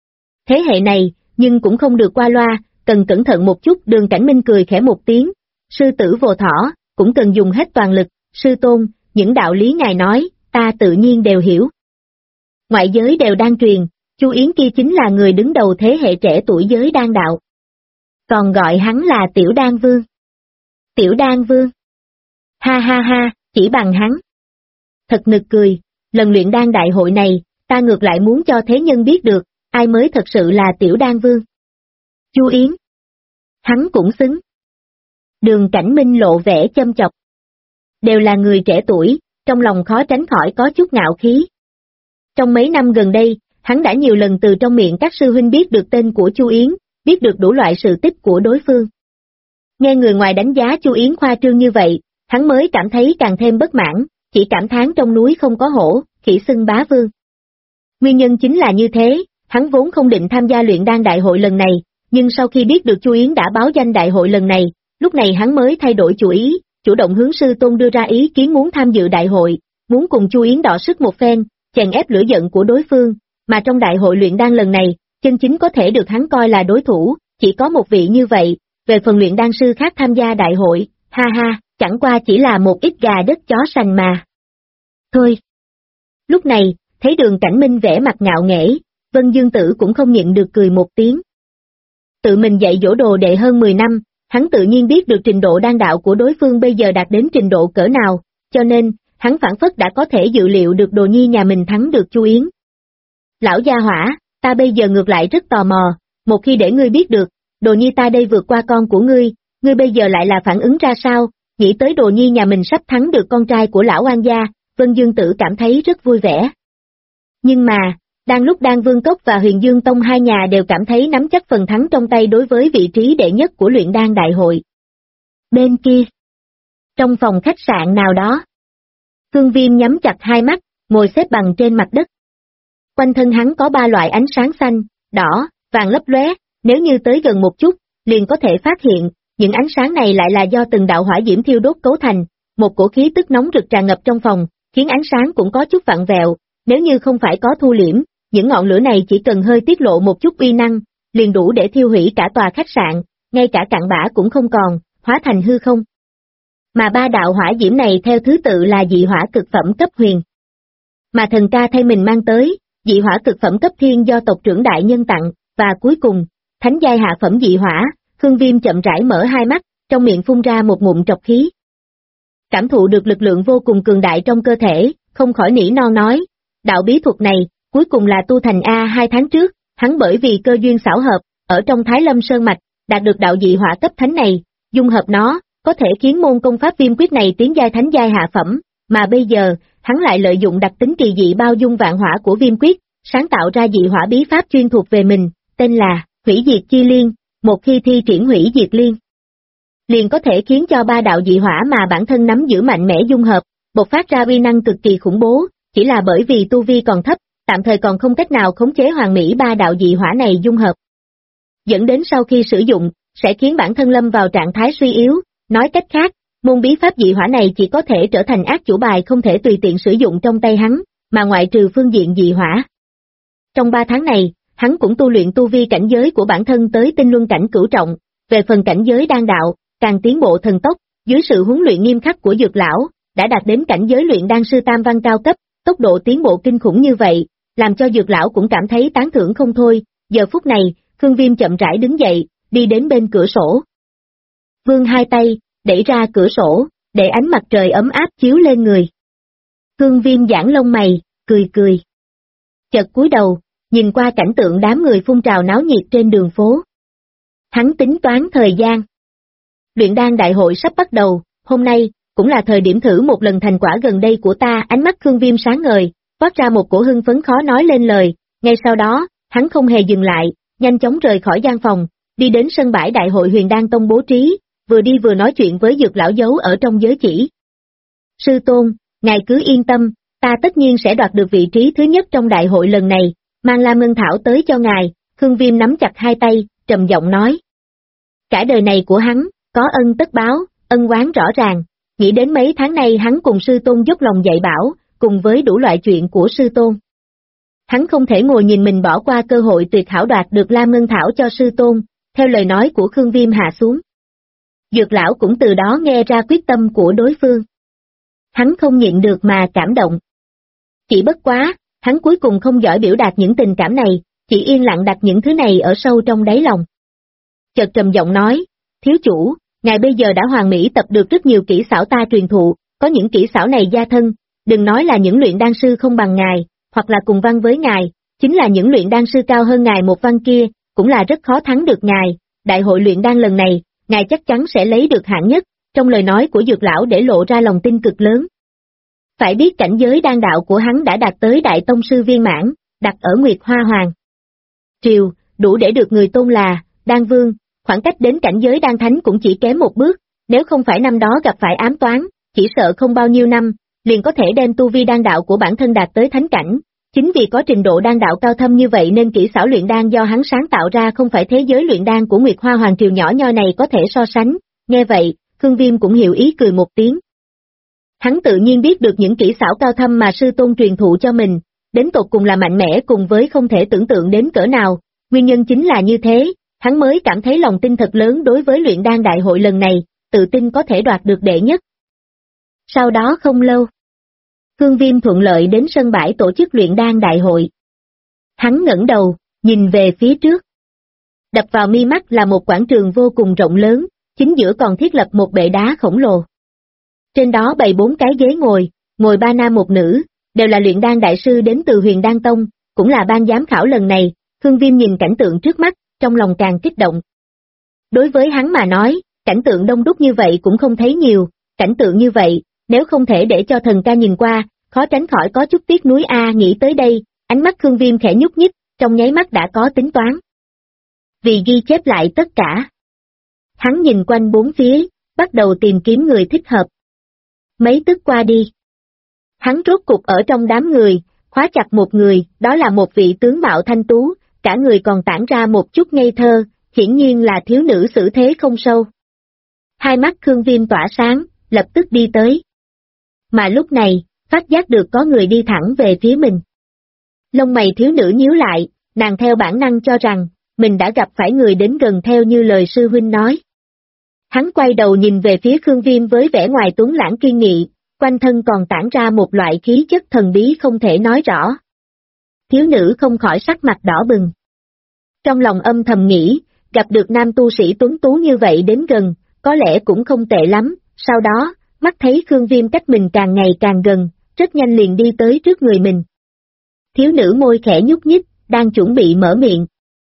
S2: thế hệ này, nhưng cũng không được qua loa, cần cẩn thận một chút. Đường Cảnh Minh cười khẽ một tiếng, sư tử vô thỏ, cũng cần dùng hết toàn lực, sư tôn, những đạo lý ngài nói, ta tự nhiên đều hiểu. Ngoại giới đều đang truyền, Chu Yến kia chính là người đứng đầu thế hệ trẻ tuổi giới đan đạo. Còn gọi hắn là Tiểu Đan Vương. Tiểu Đan Vương. Ha ha ha, chỉ bằng hắn. Thật nực cười, lần luyện đan đại hội này, ta ngược lại muốn cho thế nhân biết được, ai mới thật sự là Tiểu Đan Vương. Chu Yến. Hắn cũng xứng. Đường Cảnh Minh lộ vẻ châm chọc. Đều là người trẻ tuổi, trong lòng khó tránh khỏi có chút ngạo khí. Trong mấy năm gần đây, hắn đã nhiều lần từ trong miệng các sư huynh biết được tên của Chu Yến, biết được đủ loại sự tích của đối phương. Nghe người ngoài đánh giá Chu Yến khoa trương như vậy, hắn mới cảm thấy càng thêm bất mãn, chỉ cảm thán trong núi không có hổ, khỉ xưng bá vương. Nguyên nhân chính là như thế, hắn vốn không định tham gia luyện đan đại hội lần này, nhưng sau khi biết được Chu Yến đã báo danh đại hội lần này, lúc này hắn mới thay đổi chủ ý, chủ động hướng sư tôn đưa ra ý kiến muốn tham dự đại hội, muốn cùng Chu Yến đọ sức một phen, chèn ép lửa giận của đối phương, mà trong đại hội luyện đan lần này, chân chính có thể được hắn coi là đối thủ, chỉ có một vị như vậy, về phần luyện đan sư khác tham gia đại hội, ha ha, chẳng qua chỉ là một ít gà đất chó sành mà. Thôi. Lúc này, thấy Đường Cảnh Minh vẻ mặt ngạo nghễ, Vân Dương Tử cũng không nhịn được cười một tiếng. Tự mình dạy dỗ đồ đệ hơn 10 năm, hắn tự nhiên biết được trình độ đan đạo của đối phương bây giờ đạt đến trình độ cỡ nào, cho nên, hắn phảng phất đã có thể dự liệu được đồ nhi nhà mình thắng được Chu Yến. Lão gia hỏa, ta bây giờ ngược lại rất tò mò, một khi để ngươi biết được, đồ nhi ta đây vượt qua con của ngươi bây giờ lại là phản ứng ra sao, nghĩ tới đồ nhi nhà mình sắp thắng được con trai của lão Oan gia, Vân Dương Tử cảm thấy rất vui vẻ. Nhưng mà, đang lúc Đan Vương Cốc và Huyền Dương Tông hai nhà đều cảm thấy nắm chắc phần thắng trong tay đối với vị trí đệ nhất của luyện đan đại hội. Bên kia, trong phòng khách sạn nào đó, Phương Viêm nhắm chặt hai mắt, ngồi xếp bằng trên mặt đất. Quanh thân hắn có 3 loại ánh sáng xanh, đỏ, vàng lấp lóe, nếu như tới gần một chút, liền có thể phát hiện, những ánh sáng này lại là do từng đạo hỏa diễm thiêu đốt cấu thành, một cổ khí tức nóng rực tràn ngập trong phòng, khiến ánh sáng cũng có chút vặn vẹo, nếu như không phải có thu liễm, những ngọn lửa này chỉ cần hơi tiết lộ một chút uy năng, liền đủ để thiêu hủy cả tòa khách sạn, ngay cả cặn bã cũng không còn, hóa thành hư không. Mà 3 đạo hỏa diễm này theo thứ tự là dị hỏa cực phẩm cấp huyền. Mà thần ca thay mình mang tới, dị hỏa cực phẩm cấp thiên do tộc trưởng đại nhân tặng, và cuối cùng, thánh giai hạ phẩm dị hỏa. Phương Viêm chậm rãi mở hai mắt, trong miệng phun ra một ngụm trọc khí. Cảm thụ được lực lượng vô cùng cường đại trong cơ thể, không khỏi nỉ non nói, Đạo bí thuật này, cuối cùng là tu thành 2 tháng trước, hắn bởi vì cơ duyên xảo hợp, ở trong Thái Lâm Sơn Mạch, đạt được đạo dị hỏa cấp thánh này, dung hợp nó, có thể khiến môn công pháp viêm quyết này tiến giai thánh giai hạ phẩm, mà bây giờ, hắn lại lợi dụng đặc tính kỳ dị bao dung vạn hỏa của viêm quyết, sáng tạo ra dị hỏa bí pháp chuyên thuộc về mình, tên là Hủy Diệt Chi Liên, một khi thi triển Hủy Diệt Liên, liền có thể khiến cho 3 đạo dị hỏa mà bản thân nắm giữ mạnh mẽ dung hợp, bộc phát ra uy năng cực kỳ khủng bố, chỉ là bởi vì tu vi còn thấp, tạm thời còn không cách nào khống chế hoàn mỹ 3 đạo dị hỏa này dung hợp. Dẫn đến sau khi sử dụng, sẽ khiến bản thân lâm vào trạng thái suy yếu, nói cách khác, môn bí pháp dị hỏa này chỉ có thể trở thành ác chủ bài không thể tùy tiện sử dụng trong tay hắn, mà ngoại trừ phương diện dị hỏa. Trong 3 tháng này, hắn cũng tu luyện tu vi cảnh giới của bản thân tới tinh luân cảnh cửu trọng, về phần cảnh giới đan đạo, càng tiến bộ thần tốc, dưới sự huấn luyện nghiêm khắc của Dược lão, đã đạt đến cảnh giới luyện đan sư tam văn cao cấp, tốc độ tiến bộ kinh khủng như vậy, làm cho Dược lão cũng cảm thấy tán thưởng không thôi. Giờ phút này, Khương Viêm chậm rãi đứng dậy, đi đến bên cửa sổ. Vươn 2 tay, đẩy ra cửa sổ, để ánh mặt trời ấm áp chiếu lên người. Khương Viêm giãn lông mày, cười cười. Chợt cúi đầu, nhìn qua cảnh tượng đám người phun trào náo nhiệt trên đường phố. Hắn tính toán thời gian. Luyện đan đại hội sắp bắt đầu, hôm nay, cũng là thời điểm thử một lần thành quả gần đây của ta. Ánh mắt Khương Viêm sáng ngời, toát ra một cổ hưng phấn khó nói lên lời, ngay sau đó, hắn không hề dừng lại, nhanh chóng rời khỏi gian phòng, đi đến sân bãi đại hội Huyền Đan Tông bố trí, vừa đi vừa nói chuyện với Dược lão giấu ở trong giới chỉ. Sư tôn, ngài cứ yên tâm, ta tất nhiên sẽ đoạt được vị trí thứ nhất trong đại hội lần này, mang Lam Ngân Thảo tới cho ngài. Khương Viêm nắm chặt 2 tay, trầm giọng nói. Cả đời này của hắn, có ân tất báo, ân oán rõ ràng, nghĩ đến mấy tháng nay hắn cùng sư tôn dốc lòng dạy bảo, cùng với đủ loại chuyện của sư tôn. Hắn không thể ngồi nhìn mình bỏ qua cơ hội tuyệt hảo đoạt được Lam Ngân Thảo cho sư tôn, theo lời nói của Khương Viêm hạ xuống. Dược lão cũng từ đó nghe ra quyết tâm của đối phương. Hắn không nhịn được mà cảm động. Chỉ bất quá, hắn cuối cùng không giỏi biểu đạt những tình cảm này, chỉ yên lặng đặt những thứ này ở sâu trong đáy lòng. Chợt trầm giọng nói, thiếu chủ, ngài bây giờ đã hoàn mỹ tập được rất nhiều kỹ xảo ta truyền thụ, có những kỹ xảo này gia thân, đừng nói là những luyện đan sư không bằng ngài, hoặc là cùng văn với ngài, chính là những luyện đan sư cao hơn ngài một văn kia, cũng là rất khó thắng được ngài. Đại hội luyện đan lần này, ngài chắc chắn sẽ lấy được hạng nhất. Trong lời nói của Dược lão để lộ ra lòng tin cực lớn. Phải biết cảnh giới đan đạo của hắn đã đạt tới đại tông sư viên mãn, đặt ở Nguyệt Hoa Hoàng triều, đủ để được người tôn là đan vương, khoảng cách đến cảnh giới đan thánh cũng chỉ kém một bước, nếu không phải năm đó gặp phải ám toán, chỉ sợ không bao nhiêu năm, liền có thể đem tu vi đan đạo của bản thân đạt tới thánh cảnh. Chính vì có trình độ đan đạo cao thâm như vậy nên kỹ xảo luyện đan do hắn sáng tạo ra không phải thế giới luyện đan của Nguyệt Hoa Hoàng triều nhỏ nhoi này có thể so sánh. Nghe vậy, Khương Viêm cũng hiểu ý cười một tiếng. Hắn tự nhiên biết được những kỹ xảo cao thâm mà sư tôn truyền thụ cho mình, đến tột cùng là mạnh mẽ cùng với không thể tưởng tượng đến cỡ nào, nguyên nhân chính là như thế, hắn mới cảm thấy lòng tin thật lớn đối với luyện đan đại hội lần này, tự tin có thể đoạt được đệ nhất. Sau đó không lâu, Khương Viêm thuận lợi đến sân bãi tổ chức luyện đan đại hội. Hắn ngẩng đầu, nhìn về phía trước. Đập vào mi mắt là một quảng trường vô cùng rộng lớn, chính giữa còn thiết lập một bệ đá khổng lồ. Trên đó bày 4 cái ghế ngồi 3 nam một nữ, đều là luyện đan đại sư đến từ Huyền Đan Tông, cũng là ban giám khảo lần này. Khương Viêm nhìn cảnh tượng trước mắt, trong lòng càng kích động. Đối với hắn mà nói, cảnh tượng đông đúc như vậy cũng không thấy nhiều, cảnh tượng như vậy, nếu không thể để cho thần ca nhìn qua, khó tránh khỏi có chút tiếc nuối nghĩ tới đây, ánh mắt Khương Viêm khẽ nhúc nhích, trong nháy mắt đã có tính toán. Vì ghi chép lại tất cả. Hắn nhìn quanh 4 phía, bắt đầu tìm kiếm người thích hợp. Mấy tức qua đi. Hắn rốt cục ở trong đám người, khóa chặt một người, đó là một vị tướng mạo thanh tú, cả người còn tản ra một chút ngây thơ, hiển nhiên là thiếu nữ xử thế không sâu. Hai mắt Khương Viêm tỏa sáng, lập tức đi tới. Mà lúc này, phát giác được có người đi thẳng về phía mình. Lông mày thiếu nữ nhíu lại, nàng theo bản năng cho rằng, mình đã gặp phải người đến gần theo như lời sư huynh nói. Hắn quay đầu nhìn về phía Khương Viêm với vẻ ngoài tuấn lãng kiên nghị, quanh thân còn tản ra một loại khí chất thần bí không thể nói rõ. Thiếu nữ không khỏi sắc mặt đỏ bừng. Trong lòng âm thầm nghĩ, gặp được nam tu sĩ tuấn tú như vậy đến gần, có lẽ cũng không tệ lắm, sau đó, mắt thấy Khương Viêm cách mình càng ngày càng gần, rất nhanh liền đi tới trước người mình. thiếu nữ môi khẽ nhúc nhích, đang chuẩn bị mở miệng.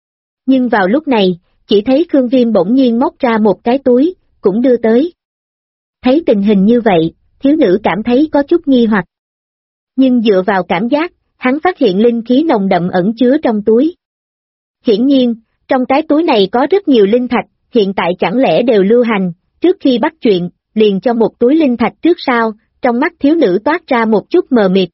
S2: Nhưng vào lúc này, chỉ thấy Khương Viêm bỗng nhiên móc ra một cái túi, cũng đưa tới. Thấy tình hình như vậy, thiếu nữ cảm thấy có chút nghi hoặc. Nhưng dựa vào cảm giác, hắn phát hiện linh khí nồng đậm ẩn chứa trong túi. Hiển nhiên, trong cái túi này có rất nhiều linh thạch, hiện tại chẳng lẽ đều lưu hành, trước khi bắt chuyện, liền cho một túi linh thạch trước sau, trong mắt thiếu nữ toát ra một chút mờ mịt.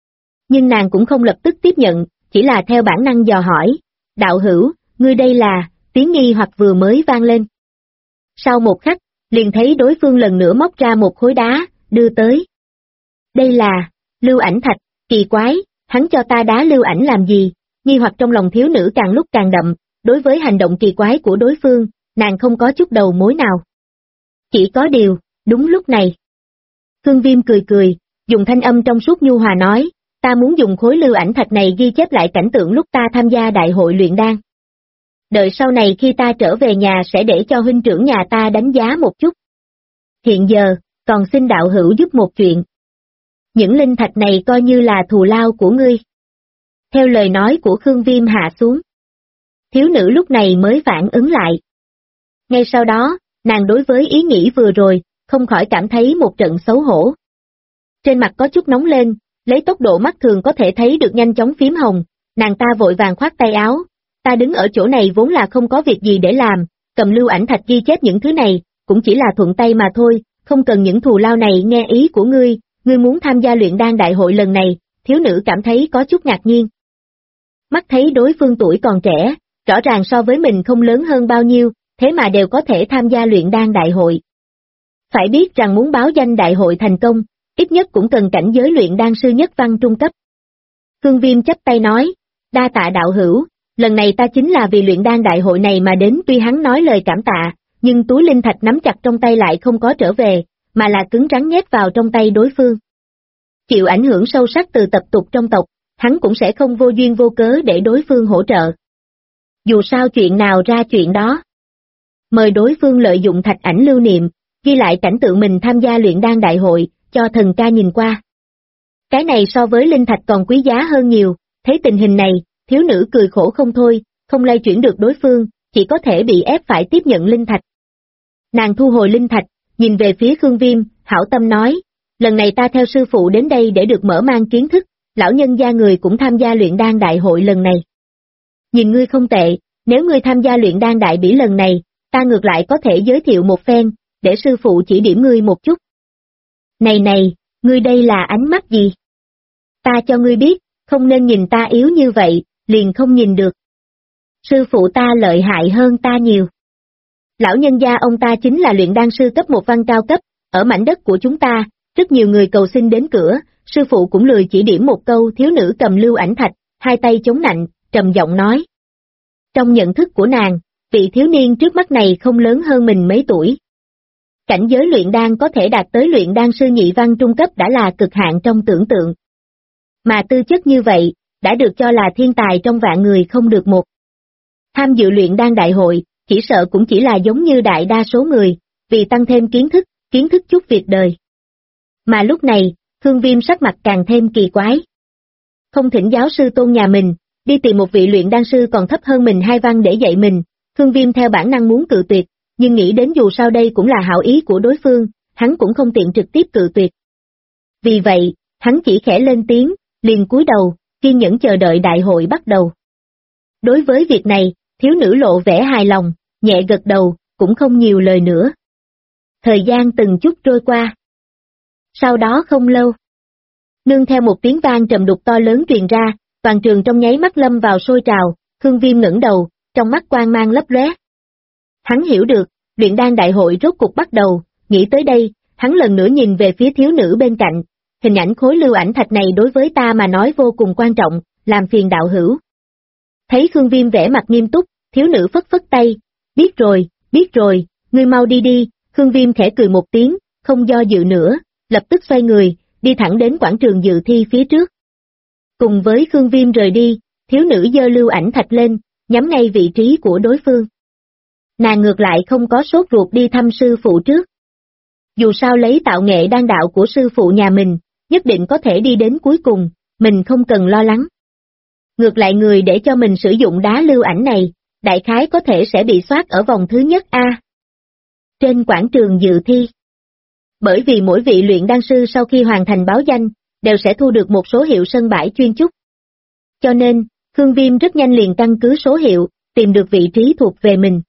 S2: Nhưng nàng cũng không lập tức tiếp nhận, chỉ là theo bản năng dò hỏi, đạo hữu, ngươi đây là, tiếng nghi hoặc vừa mới vang lên. Sau một khắc, liền thấy đối phương lần nữa móc ra một khối đá, đưa tới. Đây là, lưu ảnh thạch, kỳ quái, hắn cho ta đá lưu ảnh làm gì, nghi hoặc trong lòng thiếu nữ càng lúc càng đậm, đối với hành động kỳ quái của đối phương, nàng không có chút đầu mối nào. Chỉ có điều, đúng lúc này. Khương Viêm cười cười, dùng thanh âm trong suốt nhu hòa nói, ta muốn dùng khối lưu ảnh thạch này ghi chép lại cảnh tượng lúc ta tham gia đại hội luyện đan. Đợi sau này khi ta trở về nhà sẽ để cho huynh trưởng nhà ta đánh giá một chút. Hiện giờ, còn xin đạo hữu giúp một chuyện. Những linh thạch này coi như là thù lao của ngươi. Theo lời nói của Khương Viêm hạ xuống. Thiếu nữ lúc này mới phản ứng lại. Ngay sau đó, nàng đối với ý nghĩ vừa rồi, không khỏi cảm thấy một trận xấu hổ. Trên mặt có chút nóng lên, lấy tốc độ mắt thường có thể thấy được nhanh chóng phím hồng, nàng ta vội vàng khoát tay áo. Ta đứng ở chỗ này vốn là không có việc gì để làm, cầm lưu ảnh thạch ghi chép những thứ này, cũng chỉ là thuận tay mà thôi, không cần những thù lao này. Nghe ý của ngươi muốn tham gia luyện đan đại hội lần này, thiếu nữ cảm thấy có chút ngạc nhiên. Mắt thấy đối phương tuổi còn trẻ, rõ ràng so với mình không lớn hơn bao nhiêu, thế mà đều có thể tham gia luyện đan đại hội. Phải biết rằng muốn báo danh đại hội thành công, ít nhất cũng cần cảnh giới luyện đan sư nhất văn trung cấp. Khương Viêm chắp tay nói, đa tạ đạo hữu, lần này ta chính là vì luyện đan đại hội này mà đến. Tuy hắn nói lời cảm tạ, nhưng túi linh thạch nắm chặt trong tay lại không có trở về, mà là cứng rắn nhét vào trong tay đối phương. Chịu ảnh hưởng sâu sắc từ tập tục trong tộc, hắn cũng sẽ không vô duyên vô cớ để đối phương hỗ trợ. Dù sao chuyện nào ra chuyện đó. Mời đối phương lợi dụng thạch ảnh lưu niệm, ghi lại cảnh tượng mình tham gia luyện đan đại hội, cho thần ca nhìn qua. Cái này so với linh thạch còn quý giá hơn nhiều, thấy tình hình này, thiếu nữ cười khổ không thôi, không lay chuyển được đối phương, chỉ có thể bị ép phải tiếp nhận linh thạch. Nàng thu hồi linh thạch, nhìn về phía Khương Viêm, hảo tâm nói, lần này ta theo sư phụ đến đây để được mở mang kiến thức, lão nhân gia người cũng tham gia luyện đan đại hội lần này. Nhìn ngươi không tệ, nếu ngươi tham gia luyện đan đại bỉ lần này, ta ngược lại có thể giới thiệu một phen, để sư phụ chỉ điểm ngươi một chút. Này, ngươi đây là ánh mắt gì? Ta cho ngươi biết, không nên nhìn ta yếu như vậy, liền không nhìn được. Sư phụ ta lợi hại hơn ta nhiều. Lão nhân gia ông ta chính là luyện đan sư cấp 1 văn cao cấp, ở mảnh đất của chúng ta, rất nhiều người cầu xin đến cửa, sư phụ cũng lười chỉ điểm một câu. Thiếu nữ cầm lưu ảnh thạch, hai tay chống nạnh, trầm giọng nói. Trong nhận thức của nàng, vị thiếu niên trước mắt này không lớn hơn mình mấy tuổi. Cảnh giới luyện đan có thể đạt tới luyện đan sư nhị văn trung cấp đã là cực hạn trong tưởng tượng. Mà tư chất như vậy, đã được cho là thiên tài trong vạn người không được một. Tham dự luyện đan đại hội, chỉ sợ cũng chỉ là giống như đại đa số người, vì tăng thêm kiến thức chút việc đời. Mà lúc này, Khương Viêm sắc mặt càng thêm kỳ quái. Không thỉnh giáo sư tôn nhà mình, đi tìm một vị luyện đan sư còn thấp hơn mình 2 văn để dạy mình, Khương Viêm theo bản năng muốn cự tuyệt, nhưng nghĩ đến dù sao đây cũng là hảo ý của đối phương, hắn cũng không tiện trực tiếp cự tuyệt. Vì vậy, hắn chỉ khẽ lên tiếng, liền cúi đầu, kiên nhẫn chờ đợi đại hội bắt đầu. Đối với việc này, thiếu nữ lộ vẻ hài lòng, nhẹ gật đầu, cũng không nhiều lời nữa. Thời gian từng chút trôi qua. Sau đó không lâu, nương theo một tiếng vang trầm đục to lớn truyền ra, toàn trường trong nháy mắt lâm vào sôi trào. Khương Viêm ngẩng đầu, trong mắt quang mang lấp lóe. Hắn hiểu được, luyện đan đại hội rốt cục bắt đầu, nghĩ tới đây, hắn lần nữa nhìn về phía thiếu nữ bên cạnh. Hình ảnh khối lưu ảnh thạch này đối với ta mà nói vô cùng quan trọng, làm phiền đạo hữu. Thấy Khương Viêm vẻ mặt nghiêm túc, thiếu nữ phất phất tay, biết rồi, ngươi mau đi đi. Khương Viêm khẽ cười một tiếng, không do dự nữa, lập tức xoay người, đi thẳng đến quảng trường dự thi phía trước. Cùng với Khương Viêm rời đi, thiếu nữ giơ lưu ảnh thạch lên, nhắm ngay vị trí của đối phương. Nàng ngược lại không có sốt ruột đi thăm sư phụ trước. Dù sao lấy tạo nghệ đan đạo của sư phụ nhà mình, nhất định có thể đi đến cuối cùng, mình không cần lo lắng. Ngược lại người để cho mình sử dụng đá lưu ảnh này, đại khái có thể sẽ bị soát ở vòng thứ nhất A. Trên quảng trường dự thi. Bởi vì mỗi vị luyện đan sư sau khi hoàn thành báo danh, đều sẽ thu được một số hiệu sân bãi chuyên chúc. Cho nên, Khương Viêm rất nhanh liền căn cứ số hiệu, tìm được vị trí thuộc về mình.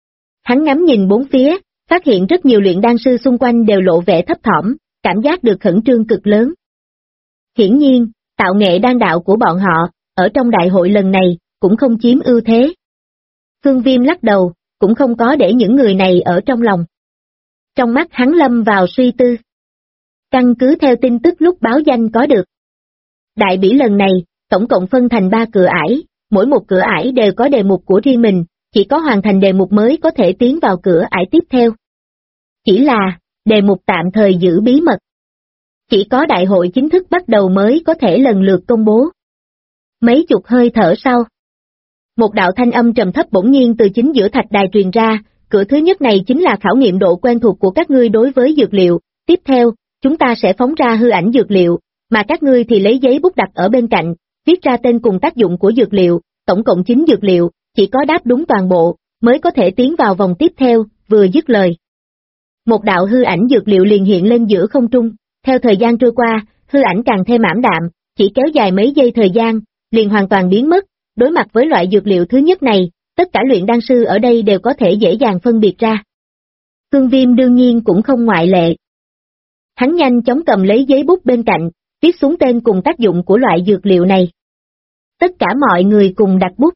S2: Hắn ngắm nhìn bốn phía, phát hiện rất nhiều luyện đan sư xung quanh đều lộ vẻ thấp thỏm, cảm giác được khẩn trương cực lớn. Hiển nhiên, tạo nghệ đan đạo của bọn họ, ở trong đại hội lần này, cũng không chiếm ưu thế. Khương Viêm lắc đầu, cũng không có để những người này ở trong lòng. Trong mắt hắn lâm vào suy tư. Căn cứ theo tin tức lúc báo danh có được. Đại bỉ lần này, tổng cộng phân thành 3 cửa ải, mỗi một cửa ải đều có đề mục của riêng mình, chỉ có hoàn thành đề mục mới có thể tiến vào cửa ải tiếp theo. Chỉ là, đề mục tạm thời giữ bí mật. Chỉ có đại hội chính thức bắt đầu mới có thể lần lượt công bố. Mấy chục hơi thở sau. Một đạo thanh âm trầm thấp bỗng nhiên từ chính giữa thạch đài truyền ra, cửa thứ nhất này chính là khảo nghiệm độ quen thuộc của các ngươi đối với dược liệu, tiếp theo, chúng ta sẽ phóng ra hư ảnh dược liệu, mà các ngươi thì lấy giấy bút đặt ở bên cạnh, viết ra tên cùng tác dụng của dược liệu, tổng cộng 9 dược liệu, chỉ có đáp đúng toàn bộ, mới có thể tiến vào vòng tiếp theo, vừa dứt lời. Một đạo hư ảnh dược liệu liền hiện lên giữa không trung, theo thời gian trôi qua, hư ảnh càng thêm ảm đạm, chỉ kéo dài mấy giây thời gian, liền hoàn toàn biến mất, đối mặt với loại dược liệu thứ nhất này, tất cả luyện đan sư ở đây đều có thể dễ dàng phân biệt ra. Khương Viêm đương nhiên cũng không ngoại lệ. Hắn nhanh chóng cầm lấy giấy bút bên cạnh, viết xuống tên cùng tác dụng của loại dược liệu này. Tất cả mọi người cùng đặt bút.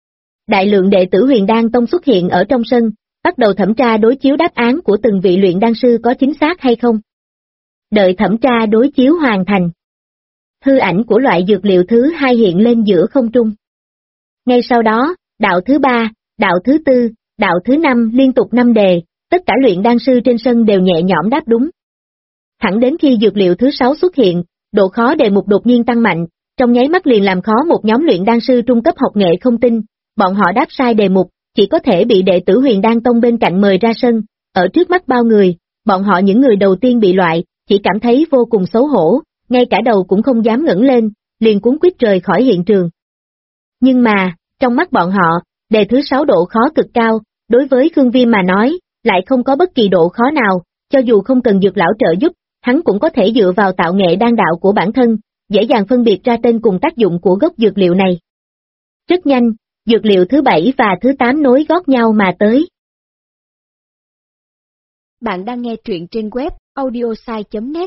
S2: Đại lượng đệ tử Huyền Đan Tông xuất hiện ở trong sân, bắt đầu thẩm tra đối chiếu đáp án của từng vị luyện đan sư có chính xác hay không. Đợi thẩm tra đối chiếu hoàn thành. Hư ảnh của loại dược liệu thứ 2 hiện lên giữa không trung. Ngay sau đó, đạo thứ 3, đạo thứ 4, đạo thứ 5 liên tục 5 đề, tất cả luyện đan sư trên sân đều nhẹ nhõm đáp đúng. Thẳng đến khi dược liệu thứ 6 xuất hiện, độ khó đề mục đột nhiên tăng mạnh, trong nháy mắt liền làm khó một nhóm luyện đan sư trung cấp học nghệ không tin, bọn họ đáp sai đề mục, chỉ có thể bị đệ tử Huyền Đan Tông bên cạnh mời ra sân, ở trước mắt bao người, bọn họ những người đầu tiên bị loại, chỉ cảm thấy vô cùng xấu hổ, ngay cả đầu cũng không dám ngẩng lên, liền cuống quýt rời khỏi hiện trường. Nhưng mà, trong mắt bọn họ, đề thứ 6 độ khó cực cao, đối với Khương Viêm mà nói, lại không có bất kỳ độ khó nào, cho dù không cần dược lão trợ giúp, hắn cũng có thể dựa vào tạo nghệ đan đạo của bản thân, dễ dàng phân biệt ra tên cùng tác dụng của gốc dược liệu này. Rất nhanh, dược liệu thứ 7 và thứ 8 nối gót nhau mà tới.
S1: Bạn đang nghe truyện trên web audiosai.net.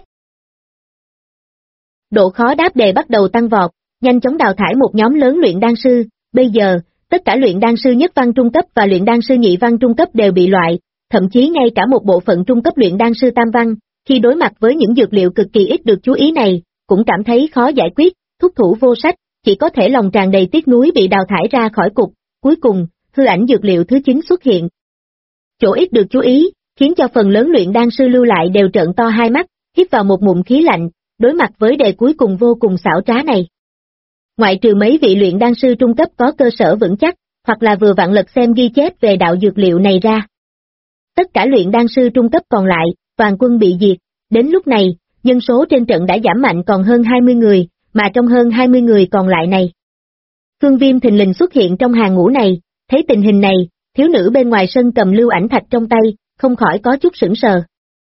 S2: Độ khó đáp đề bắt đầu tăng vọt, nhanh chóng đào thải một nhóm lớn luyện đan sư, bây giờ, tất cả luyện đan sư nhất văn trung cấp và luyện đan sư nhị văn trung cấp đều bị loại, thậm chí ngay cả một bộ phận trung cấp luyện đan sư tam văn, khi đối mặt với những dược liệu cực kỳ ít được chú ý này, cũng cảm thấy khó giải quyết, thúc thủ vô sách, chỉ có thể lòng tràn đầy tiếc nuối bị đào thải ra khỏi cục. Cuối cùng, hư ảnh dược liệu thứ 9 xuất hiện. Chỗ ít được chú ý, khiến cho phần lớn luyện đan sư lưu lại đều trợn to hai mắt, hít vào một ngụm khí lạnh, đối mặt với đề cuối cùng vô cùng xảo trá này. Ngoại trừ mấy vị luyện đan sư trung cấp có cơ sở vững chắc, hoặc là vừa vặn lật xem ghi chép về đạo dược liệu này ra. Tất cả luyện đan sư trung cấp còn lại, toàn quân bị diệt, đến lúc này, nhân số trên trận đã giảm mạnh còn hơn 20 người, mà trong hơn 20 người còn lại này. Khương Viêm thình lình xuất hiện trong hàng ngũ này, thấy tình hình này, thiếu nữ bên ngoài sân cầm lưu ảnh thạch trong tay, không khỏi có chút sững sờ.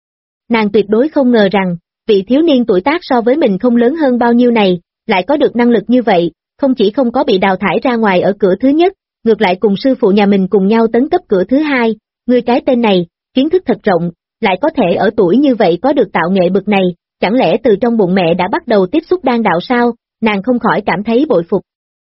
S2: Nàng tuyệt đối không ngờ rằng, vị thiếu niên tuổi tác so với mình không lớn hơn bao nhiêu này, lại có được năng lực như vậy, không chỉ không có bị đào thải ra ngoài ở cửa thứ nhất, ngược lại cùng sư phụ nhà mình cùng nhau tấn cấp cửa thứ 2, người cái tên này, kiến thức thật rộng, lại có thể ở tuổi như vậy có được tạo nghệ bực này, chẳng lẽ từ trong bụng mẹ đã bắt đầu tiếp xúc đan đạo sao, nàng không khỏi cảm thấy bội phục.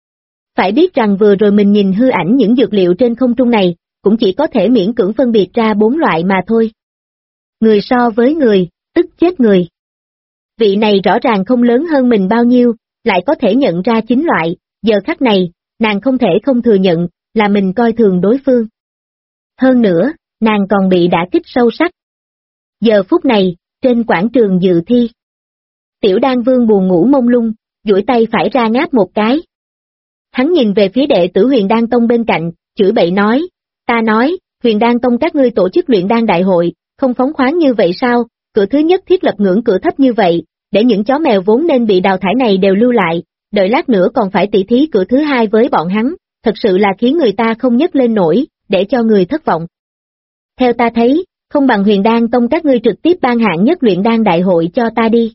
S2: Phải biết rằng vừa rồi mình nhìn hư ảnh những dược liệu trên không trung này, cũng chỉ có thể miễn cưỡng phân biệt ra 4 loại mà thôi. Người so với người, tức chết người. Vị này rõ ràng không lớn hơn mình bao nhiêu, lại có thể nhận ra 9 loại, giờ khắc này, nàng không thể không thừa nhận, là mình coi thường đối phương. Hơn nữa, nàng còn bị đả kích sâu sắc. Giờ phút này, trên quảng trường dự thi. Tiểu Đan Vương buồn ngủ mông lung, duỗi tay phải ra ngáp một cái. Hắn nhìn về phía đệ tử Huyền Đan Tông bên cạnh, chửi bậy nói, ta nói, Huyền Đan Tông các ngươi tổ chức luyện đan đại hội, không phóng khoáng như vậy sao, cửa thứ nhất thiết lập ngưỡng cửa thấp như vậy, để những chó mèo vốn nên bị đào thải này đều lưu lại, đợi lát nữa còn phải tỉ thí cửa thứ hai với bọn hắn, thật sự là khiến người ta không nhấc lên nổi, để cho người thất vọng. Theo ta thấy, không bằng Huyền Đan Tông các ngươi trực tiếp ban hạng nhất luyện đan đại hội cho ta đi.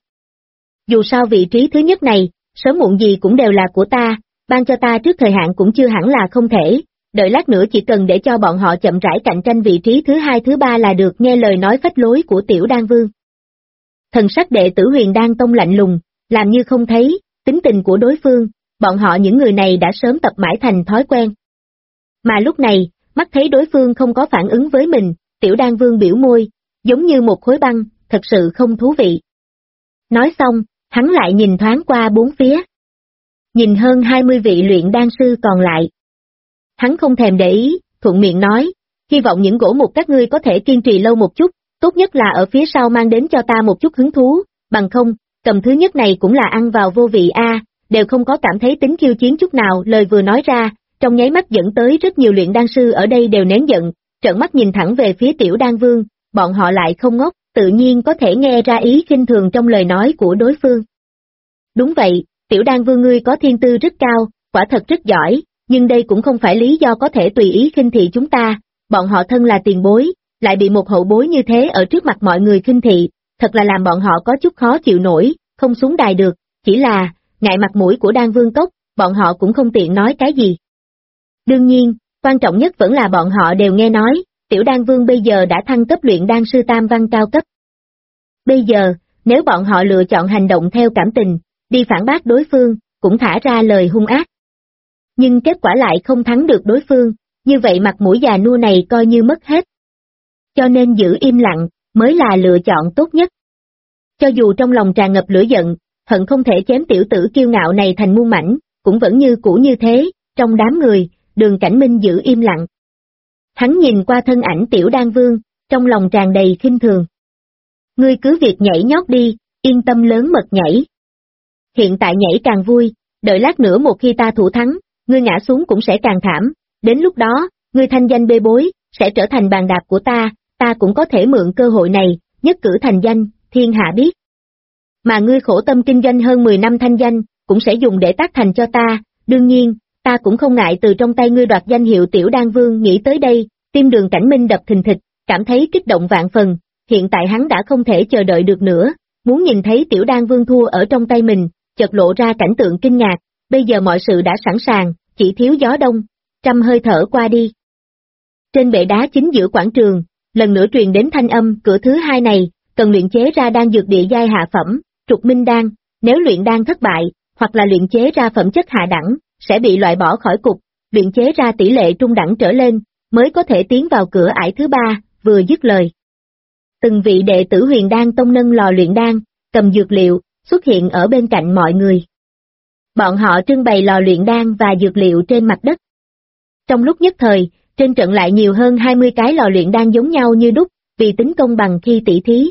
S2: Dù sao vị trí thứ nhất này, sớm muộn gì cũng đều là của ta, ban cho ta trước thời hạn cũng chưa hẳn là không thể, đợi lát nữa chỉ cần để cho bọn họ chậm rãi cạnh tranh vị trí thứ hai thứ ba là được, nghe lời nói phách lối của Tiểu Đan Vương. Thần sắc đệ tử Huyền Đan Tông lạnh lùng, làm như không thấy, tính tình của đối phương, bọn họ những người này đã sớm tập mãi thành thói quen. Mà lúc này, mắt thấy đối phương không có phản ứng với mình, Tiểu Đan Vương biểu môi, giống như một khối băng, thật sự không thú vị. Nói xong, hắn lại nhìn thoáng qua bốn phía. Nhìn hơn 20 vị luyện đan sư còn lại. Hắn không thèm để ý, thuận miệng nói, hy vọng những gỗ mục các ngươi có thể kiên trì lâu một chút, tốt nhất là ở phía sau mang đến cho ta một chút hứng thú, bằng không, cầm thứ nhất này cũng là ăn vào vô vị đều không có cảm thấy tính khiêu chiến chút nào. Lời vừa nói ra, trong nháy mắt dẫn tới rất nhiều luyện đan sư ở đây đều nén giận, trợn mắt nhìn thẳng về phía Tiểu Đan Vương, bọn họ lại không ngốc, tự nhiên có thể nghe ra ý khinh thường trong lời nói của đối phương. Đúng vậy, Tiểu Đan Vương ngươi có thiên tư rất cao, quả thật rất giỏi, nhưng đây cũng không phải lý do có thể tùy ý khinh thị chúng ta, bọn họ thân là tiền bối, lại bị một hậu bối như thế ở trước mặt mọi người khinh thị, thật là làm bọn họ có chút khó chịu nổi, không xuống đài được, chỉ là, ngại mặt mũi của Đan Vương Cốc, bọn họ cũng không tiện nói cái gì. Đương nhiên, quan trọng nhất vẫn là bọn họ đều nghe nói, Tiểu Đan Vương bây giờ đã thăng cấp luyện đan sư tam văn cao cấp. Bây giờ, nếu bọn họ lựa chọn hành động theo cảm tình, đi phản bác đối phương, cũng thả ra lời hung ác. Nhưng kết quả lại không thắng được đối phương, như vậy mặt mũi già nua này coi như mất hết. Cho nên giữ im lặng, mới là lựa chọn tốt nhất. Cho dù trong lòng tràn ngập lửa giận, hận không thể chém tiểu tử kiêu ngạo này thành muôn mảnh, cũng vẫn như cũ như thế, trong đám người, Đường Cảnh Minh giữ im lặng. Hắn nhìn qua thân ảnh Tiểu Đan Vương, trong lòng tràn đầy khinh thường. Ngươi cứ việc nhảy nhót đi, yên tâm lớn mật nhảy. Hiện tại nhảy càng vui, đợi lát nữa một khi ta thủ thắng, ngươi ngã xuống cũng sẽ càng thảm, đến lúc đó, ngươi thanh danh bê bối, sẽ trở thành bàn đạp của ta cũng có thể mượn cơ hội này, nhất cử thành danh, thiên hạ biết. Mà ngươi khổ tâm kinh doanh hơn 10 năm thanh danh, cũng sẽ dùng để tác thành cho ta, đương nhiên, ta cũng không ngại từ trong tay ngươi đoạt danh hiệu Tiểu Đan Vương. Nghĩ tới đây, tim Đường Cảnh Minh đập thình thịch, cảm thấy kích động vạn phần, hiện tại hắn đã không thể chờ đợi được nữa, muốn nhìn thấy Tiểu Đan Vương thua ở trong tay mình, chợt lộ ra cảnh tượng kinh ngạc, bây giờ mọi sự đã sẵn sàng, chỉ thiếu gió đông, trăm hơi thở qua đi. Trên bệ đá chính giữa quảng trường, lần nữa truyền đến thanh âm, cửa thứ hai này, cần luyện chế ra đan dược địa giai hạ phẩm, trục minh đan, nếu luyện đan thất bại, hoặc là luyện chế ra phẩm chất hạ đẳng, sẽ bị loại bỏ khỏi cục, luyện chế ra tỷ lệ trung đẳng trở lên, mới có thể tiến vào cửa ải thứ ba. Vừa dứt lời. Từng vị đệ tử Huyền Đan Tông nâng lò luyện đan, cầm dược liệu, xuất hiện ở bên cạnh mọi người. Bọn họ trưng bày lò luyện đan và dược liệu trên mặt đất. Trong lúc nhất thời, trên trận lại nhiều hơn 20 cái lò luyện đan giống nhau như đúc, vì tính công bằng khi tỷ thí.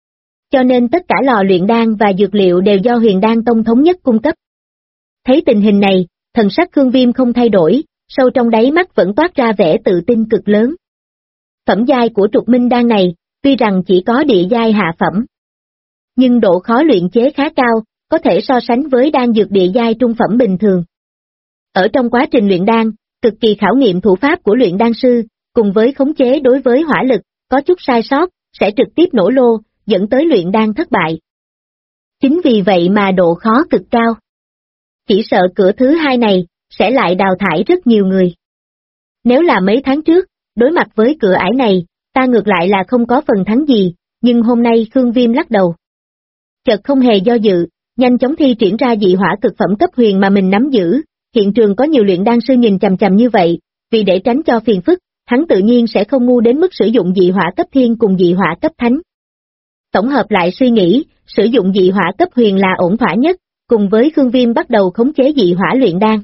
S2: Cho nên tất cả lò luyện đan và dược liệu đều do Huyền Đan Tông thống nhất cung cấp. Thấy tình hình này, thần sắc Khương Viêm không thay đổi, sâu trong đáy mắt vẫn toát ra vẻ tự tin cực lớn. Phẩm giai của trục minh đan này, tuy rằng chỉ có địa giai hạ phẩm, nhưng độ khó luyện chế khá cao, có thể so sánh với đan dược địa giai trung phẩm bình thường. Ở trong quá trình luyện đan, cực kỳ khảo nghiệm thủ pháp của luyện đan sư, cùng với khống chế đối với hỏa lực, có chút sai sót, sẽ trực tiếp nổ lô, dẫn tới luyện đan thất bại. Chính vì vậy mà độ khó cực cao. Chỉ sợ cửa thứ hai này, sẽ lại đào thải rất nhiều người. Nếu là mấy tháng trước, đối mặt với cửa ải này, ta ngược lại là không có phần thắng gì, nhưng hôm nay Khương Viêm lắc đầu. Chợt không hề do dự, nhanh chóng thi triển ra dị hỏa cực phẩm cấp huyền mà mình nắm giữ, hiện trường có nhiều luyện đan sư nhìn chằm chằm như vậy, vì để tránh cho phiền phức, hắn tự nhiên sẽ không ngu đến mức sử dụng dị hỏa cấp thiên cùng dị hỏa cấp thánh. Tổng hợp lại suy nghĩ, sử dụng dị hỏa cấp huyền là ổn thỏa nhất, cùng với Khương Viêm bắt đầu khống chế dị hỏa luyện đan.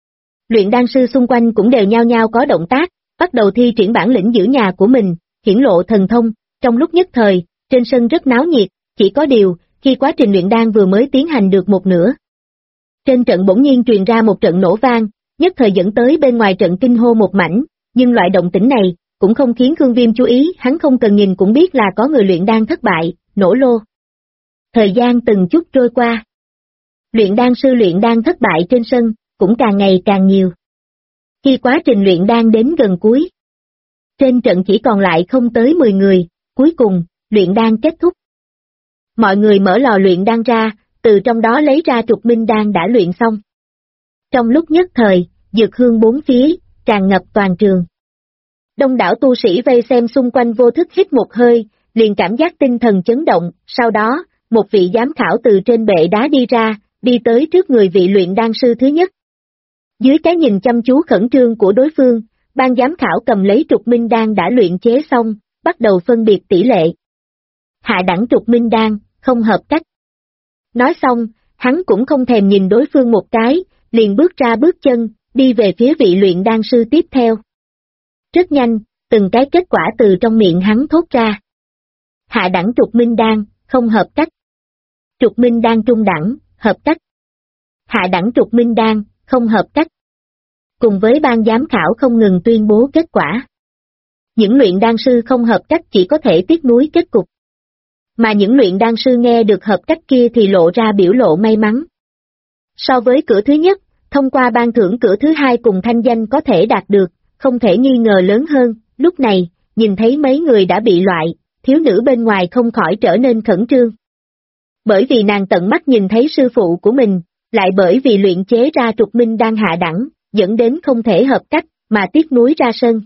S2: Luyện đan sư xung quanh cũng đều nhao nhao có động tác, bắt đầu thi triển bản lĩnh giữ nhà của mình, hiển lộ thần thông, trong lúc nhất thời, trên sân rất náo nhiệt, chỉ có điều, khi quá trình luyện đan vừa mới tiến hành được một nửa. Trên trận bỗng nhiên truyền ra một trận nổ vang, nhất thời dẫn tới bên ngoài trận kinh hô một mảnh, nhưng loại động tĩnh này, cũng không khiến Khương Viêm chú ý, hắn không cần nhìn cũng biết là có người luyện đan thất bại, nổ lô. Thời gian từng chút trôi qua. Luyện đan sư luyện đan thất bại trên sân, cũng càng ngày càng nhiều. Khi quá trình luyện đan đến gần cuối, trên trận chỉ còn lại không tới 10 người, cuối cùng, luyện đan kết thúc. Mọi người mở lò luyện đan ra, từ trong đó lấy ra trục minh đan đã luyện xong. Trong lúc nhất thời, dược hương bốn phía, tràn ngập toàn trường. Đông đảo tu sĩ vây xem xung quanh vô thức hít một hơi, liền cảm giác tinh thần chấn động, sau đó, một vị giám khảo từ trên bệ đá đi ra, đi tới trước người vị luyện đan sư thứ nhất. Dưới cái nhìn chăm chú khẩn trương của đối phương, ban giám khảo cầm lấy trục minh đan đã luyện chế xong, bắt đầu phân biệt tỷ lệ. Hạ đẳng trục minh đan, không hợp cách. Nói xong, hắn cũng không thèm nhìn đối phương một cái, liền bước ra bước chân, đi về phía vị luyện đan sư tiếp theo. Rất nhanh, từng cái kết quả từ trong miệng hắn thốt ra. Hạ đẳng trục minh đan, không hợp cách. Trục minh đan trung đẳng, hợp cách. Hạ đẳng trục minh đan, không hợp cách. Cùng với ban giám khảo không ngừng tuyên bố kết quả. Những luyện đan sư không hợp cách chỉ có thể tiếc nuối kết cục. Mà những luyện đan sư nghe được hợp cách kia thì lộ ra biểu lộ may mắn. So với cửa thứ nhất, thông qua ban thưởng cửa thứ hai cùng thanh danh có thể đạt được, không thể nghi ngờ lớn hơn, lúc này, nhìn thấy mấy người đã bị loại, thiếu nữ bên ngoài không khỏi trở nên khẩn trương. Bởi vì nàng tận mắt nhìn thấy sư phụ của mình, lại bởi vì luyện chế ra trục minh đan hạ đẳng, dẫn đến không thể hợp cách, mà tiếc nuối ra sân.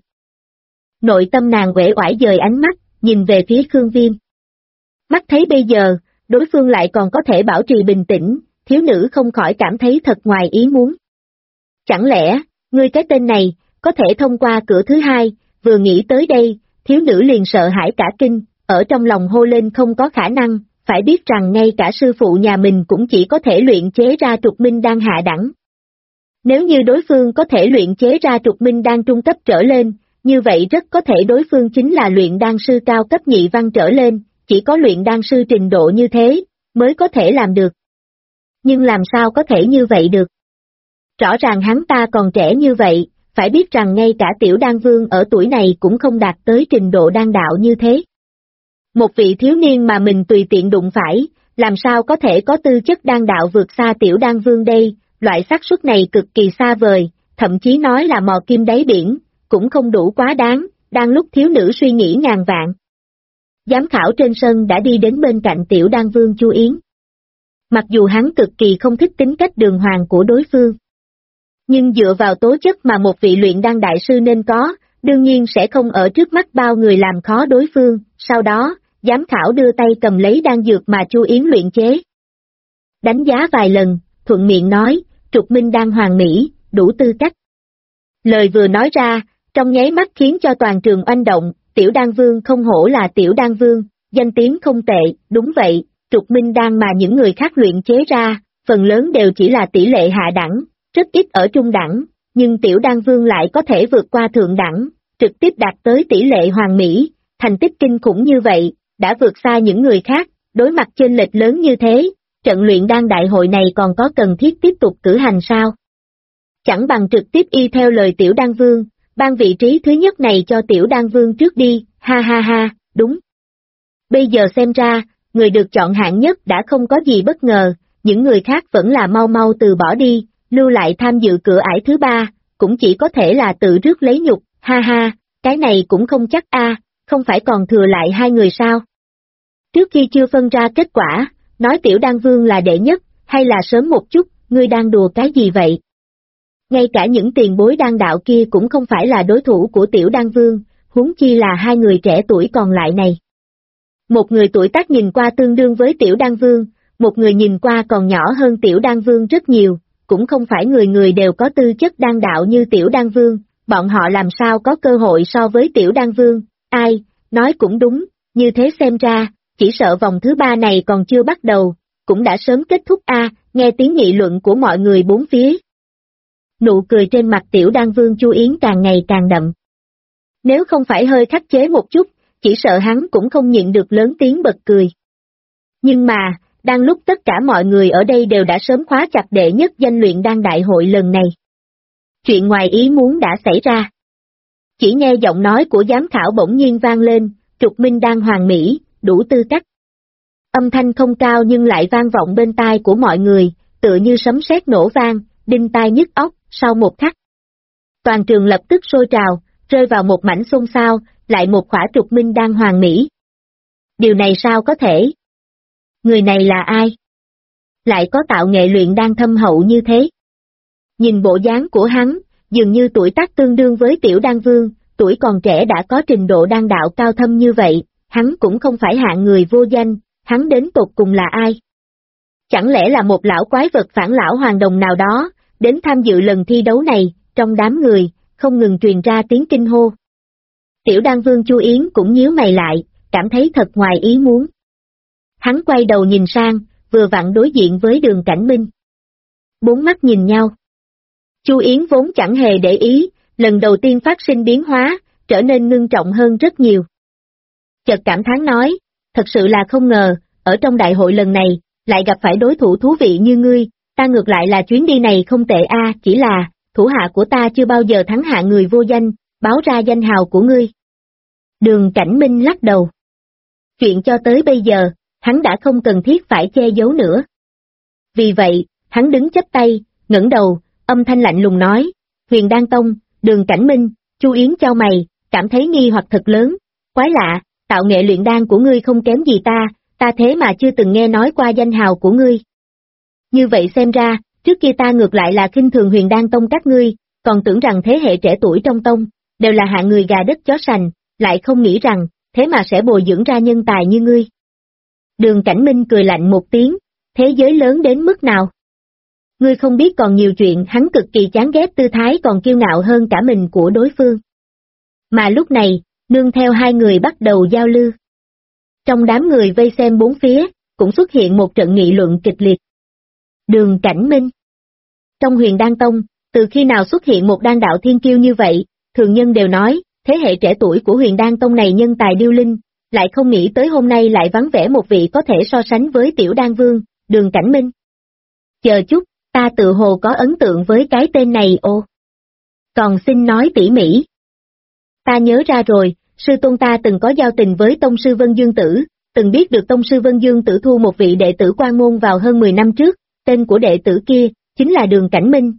S2: Nội tâm nàng uể oải dời ánh mắt, nhìn về phía Khương Viêm. Mắt thấy bây giờ, đối phương lại còn có thể bảo trì bình tĩnh, thiếu nữ không khỏi cảm thấy thật ngoài ý muốn. Chẳng lẽ, ngươi cái tên này, có thể thông qua cửa thứ hai, vừa nghĩ tới đây, thiếu nữ liền sợ hãi cả kinh, ở trong lòng hô lên không có khả năng, phải biết rằng ngay cả sư phụ nhà mình cũng chỉ có thể luyện chế ra trục minh đan hạ đẳng. Nếu như đối phương có thể luyện chế ra trục minh đan trung cấp trở lên, như vậy rất có thể đối phương chính là luyện đan sư cao cấp nhị văn trở lên, chỉ có luyện đan sư trình độ như thế, mới có thể làm được. Nhưng làm sao có thể như vậy được? Rõ ràng hắn ta còn trẻ như vậy, phải biết rằng ngay cả tiểu đan vương ở tuổi này cũng không đạt tới trình độ đan đạo như thế. Một vị thiếu niên mà mình tùy tiện đụng phải, làm sao có thể có tư chất đan đạo vượt xa tiểu đan vương đây, loại xác suất này cực kỳ xa vời, thậm chí nói là mò kim đáy biển, cũng không đủ quá đáng, đang lúc thiếu nữ suy nghĩ ngàn vạn. Giám khảo trên sân đã đi đến bên cạnh tiểu đan vương Chu Yến. Mặc dù hắn cực kỳ không thích tính cách đường hoàng của đối phương, nhưng dựa vào tố chất mà một vị luyện đan đại sư nên có, đương nhiên sẽ không ở trước mắt bao người làm khó đối phương, sau đó, giám khảo đưa tay cầm lấy đan dược mà Chu Yến luyện chế. Đánh giá vài lần, thuận miệng nói, trục minh đan hoàn mỹ, đủ tư cách. Lời vừa nói ra, trong nháy mắt khiến cho toàn trường oanh động, tiểu đan vương không hổ là tiểu đan vương, danh tiếng không tệ, đúng vậy, trục minh đan mà những người khác luyện chế ra, phần lớn đều chỉ là tỷ lệ hạ đẳng, rất ít ở trung đẳng, nhưng tiểu đan vương lại có thể vượt qua thượng đẳng, trực tiếp đạt tới tỷ lệ hoàn mỹ, thành tích kinh khủng như vậy, đã vượt xa những người khác, đối mặt chênh lệch lớn như thế, trận luyện đan đại hội này còn có cần thiết tiếp tục cử hành sao? Chẳng bằng trực tiếp y theo lời tiểu đan vương, ban vị trí thứ nhất này cho tiểu đan vương trước đi, ha ha ha, đúng. Bây giờ xem ra, người được chọn hạng nhất đã không có gì bất ngờ, những người khác vẫn là mau mau từ bỏ đi, lưu lại tham dự cửa ải thứ ba, cũng chỉ có thể là tự rước lấy nhục, ha ha, cái này cũng không chắc không phải còn thừa lại hai người sao? Trước khi chưa phân ra kết quả, nói tiểu đan vương là đệ nhất, hay là sớm một chút, ngươi đang đùa cái gì vậy? Ngay cả những tiền bối đan đạo kia cũng không phải là đối thủ của tiểu đan vương, huống chi là hai người trẻ tuổi còn lại này. Một người tuổi tác nhìn qua tương đương với tiểu đan vương, một người nhìn qua còn nhỏ hơn tiểu đan vương rất nhiều, cũng không phải người người đều có tư chất đan đạo như tiểu đan vương, bọn họ làm sao có cơ hội so với tiểu đan vương, ai, nói cũng đúng, như thế xem ra, chỉ sợ vòng thứ ba này còn chưa bắt đầu, cũng đã sớm kết thúc nghe tiếng nghị luận của mọi người bốn phía. Nụ cười trên mặt tiểu đan vương Chu Yến càng ngày càng đậm. Nếu không phải hơi khắc chế một chút, chỉ sợ hắn cũng không nhịn được lớn tiếng bật cười. Nhưng mà, đang lúc tất cả mọi người ở đây đều đã sớm khóa chặt đệ nhất danh luyện đan đại hội lần này. Chuyện ngoài ý muốn đã xảy ra. Chỉ nghe giọng nói của giám khảo bỗng nhiên vang lên, trục minh đan hoàn mỹ, đủ tư cách. Âm thanh không cao nhưng lại vang vọng bên tai của mọi người, tựa như sấm sét nổ vang, đinh tai nhức óc, sau một khắc. Toàn trường lập tức sôi trào, rơi vào một mảnh xôn xao, lại một khỏa trục minh đan hoàn mỹ. Điều này sao có thể? Người này là ai? Lại có tạo nghệ luyện đan thâm hậu như thế. Nhìn bộ dáng của hắn, dường như tuổi tác tương đương với Tiểu Đan Vương, tuổi còn trẻ đã có trình độ đan đạo cao thâm như vậy, hắn cũng không phải hạng người vô danh, hắn đến tột cùng là ai? Chẳng lẽ là một lão quái vật phản lão hoàng đồng nào đó, đến tham dự lần thi đấu này, trong đám người, không ngừng truyền ra tiếng kinh hô. Tiểu Đan Vương Chu Yến cũng nhíu mày lại, cảm thấy thật ngoài ý muốn. Hắn quay đầu nhìn sang, vừa vặn đối diện với Đường Cảnh Minh. Bốn mắt nhìn nhau. Chu Yến vốn chẳng hề để ý, lần đầu tiên phát sinh biến hóa, trở nên ngưng trọng hơn rất nhiều. Chợt cảm thán nói, thật sự là không ngờ, ở trong đại hội lần này, lại gặp phải đối thủ thú vị như ngươi, ta ngược lại là chuyến đi này không tệ chỉ là, thủ hạ của ta chưa bao giờ thắng hạ người vô danh, báo ra danh hào của ngươi. Đường Cảnh Minh lắc đầu. Chuyện cho tới bây giờ, hắn đã không cần thiết phải che giấu nữa. Vì vậy, hắn đứng chắp tay, ngẩng đầu, âm thanh lạnh lùng nói, Huyền Đan Tông, Đường Cảnh Minh, Chu Yến chau mày, cảm thấy nghi hoặc thật lớn, quái lạ, tạo nghệ luyện đan của ngươi không kém gì ta thế mà chưa từng nghe nói qua danh hào của ngươi. Như vậy xem ra, trước kia ta ngược lại là khinh thường Huyền Đan Tông các ngươi, còn tưởng rằng thế hệ trẻ tuổi trong tông, đều là hạng người gà đất chó sành, lại không nghĩ rằng, thế mà sẽ bồi dưỡng ra nhân tài như ngươi. Đường Cảnh Minh cười lạnh một tiếng, thế giới lớn đến mức nào? Ngươi không biết còn nhiều chuyện, hắn cực kỳ chán ghét tư thái còn kiêu ngạo hơn cả mình của đối phương. Mà lúc này, nương theo hai người bắt đầu giao lưu. Trong đám người vây xem bốn phía, cũng xuất hiện một trận nghị luận kịch liệt. Đường Cảnh Minh. Trong Huyền Đan Tông, từ khi nào xuất hiện một đan đạo thiên kiêu như vậy, thường nhân đều nói, thế hệ trẻ tuổi của Huyền Đan Tông này nhân tài điêu linh, lại không nghĩ tới hôm nay lại vắng vẻ một vị có thể so sánh với Tiểu Đan Vương, Đường Cảnh Minh. Chờ chút, ta tự hồ có ấn tượng với cái tên này Còn xin nói tỉ mỉ. Ta nhớ ra rồi, sư tôn ta từng có giao tình với tông sư Vân Dương Tử, từng biết được tông sư Vân Dương Tử thu một vị đệ tử quan môn vào hơn 10 năm trước, tên của đệ tử kia, chính là Đường Cảnh Minh,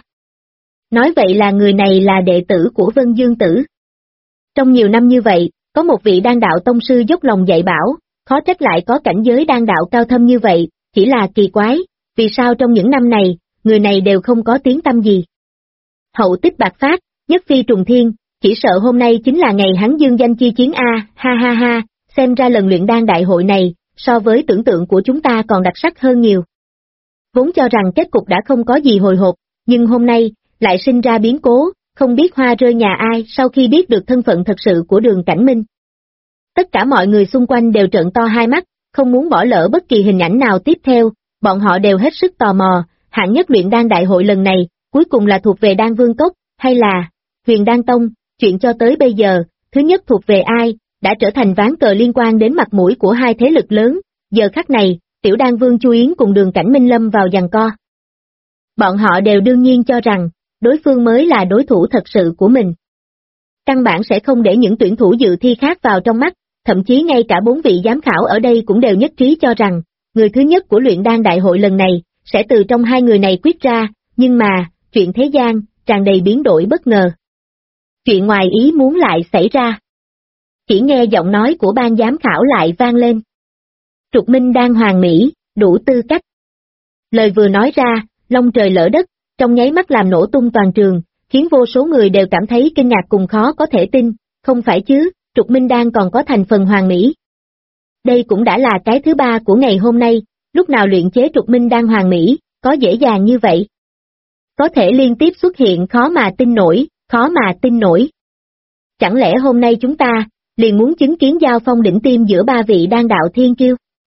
S2: Nói vậy là người này là đệ tử của Vân Dương Tử. Trong nhiều năm như vậy, có một vị đan đạo tông sư dốc lòng dạy bảo, khó trách lại có cảnh giới đan đạo cao thâm như vậy, chỉ là kỳ quái, vì sao trong những năm này, người này đều không có tiếng tăm gì. Hậu tích bạc phát, nhất phi trùng thiên, chỉ sợ hôm nay chính là ngày hắn dương danh chi chiến ha, xem ra lần luyện đan đại hội này, so với tưởng tượng của chúng ta còn đặc sắc hơn nhiều. Vốn cho rằng kết cục đã không có gì hồi hộp, nhưng hôm nay, lại sinh ra biến cố, không biết hoa rơi nhà ai sau khi biết được thân phận thật sự của Đường Cảnh Minh. Tất cả mọi người xung quanh đều trợn to hai mắt, không muốn bỏ lỡ bất kỳ hình ảnh nào tiếp theo, bọn họ đều hết sức tò mò, hạng nhất luyện đan đại hội lần này, cuối cùng là thuộc về Đan Vương Cốc, hay là Huyền Đan Tông, chuyện cho tới bây giờ, thứ nhất thuộc về ai, đã trở thành ván cờ liên quan đến mặt mũi của hai thế lực lớn, giờ khắc này, Tiểu Đan Vương Chu Yến cùng Đường Cảnh Minh lâm vào giằng co. Bọn họ đều đương nhiên cho rằng, đối phương mới là đối thủ thật sự của mình. Căn bản sẽ không để những tuyển thủ dự thi khác vào trong mắt, thậm chí ngay cả 4 vị giám khảo ở đây cũng đều nhất trí cho rằng, người thứ nhất của luyện đan đại hội lần này, sẽ từ trong hai người này quyết ra, nhưng mà, chuyện thế gian, tràn đầy biến đổi bất ngờ. Chuyện ngoài ý muốn lại xảy ra. Chỉ nghe giọng nói của ban giám khảo lại vang lên. Trục Minh đan hoàn mỹ, đủ tư cách. Lời vừa nói ra, long trời lỡ đất, trong nháy mắt làm nổ tung toàn trường, khiến vô số người đều cảm thấy kinh ngạc cùng khó có thể tin, không phải chứ, Trục Minh đan còn có thành phần hoàn mỹ. Đây cũng đã là cái thứ ba của ngày hôm nay, lúc nào luyện chế Trục Minh đan hoàn mỹ, có dễ dàng như vậy. Có thể liên tiếp xuất hiện khó mà tin nổi. Chẳng lẽ hôm nay chúng ta, liền muốn chứng kiến giao phong đỉnh tiêm giữa ba vị đan đạo thiên kiêu?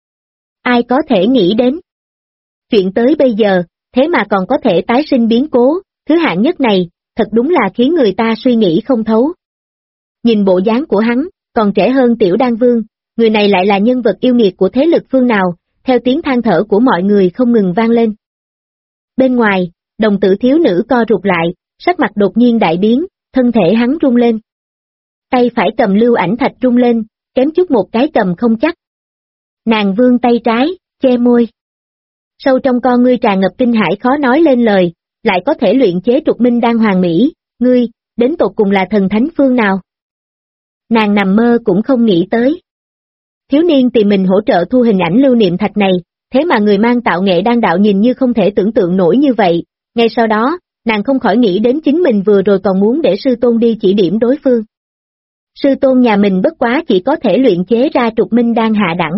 S2: Ai có thể nghĩ đến? Chuyện tới bây giờ, thế mà còn có thể tái sinh biến cố, thứ hạng nhất này, thật đúng là khiến người ta suy nghĩ không thấu. Nhìn bộ dáng của hắn, còn trẻ hơn Tiểu Đan Vương, người này lại là nhân vật yêu nghiệt của thế lực phương nào, theo tiếng than thở của mọi người không ngừng vang lên. Bên ngoài, đồng tử thiếu nữ co rụt lại, sắc mặt đột nhiên đại biến, thân thể hắn rung lên. Tay phải cầm lưu ảnh thạch rung lên, kém chút một cái cầm không chắc. Nàng vươn tay trái, che môi. Sâu trong con ngươi tràn ngập kinh hãi khó nói lên lời, lại có thể luyện chế trục minh đan hoàn mỹ, ngươi, đến tột cùng là thần thánh phương nào? Nàng nằm mơ cũng không nghĩ tới. Thiếu niên tìm mình hỗ trợ thu hình ảnh lưu niệm thạch này, thế mà người mang tạo nghệ đan đạo nhìn như không thể tưởng tượng nổi như vậy, ngay sau đó, nàng không khỏi nghĩ đến chính mình vừa rồi còn muốn để sư tôn đi chỉ điểm đối phương. Sư tôn nhà mình bất quá chỉ có thể luyện chế ra trục minh đan hạ đẳng.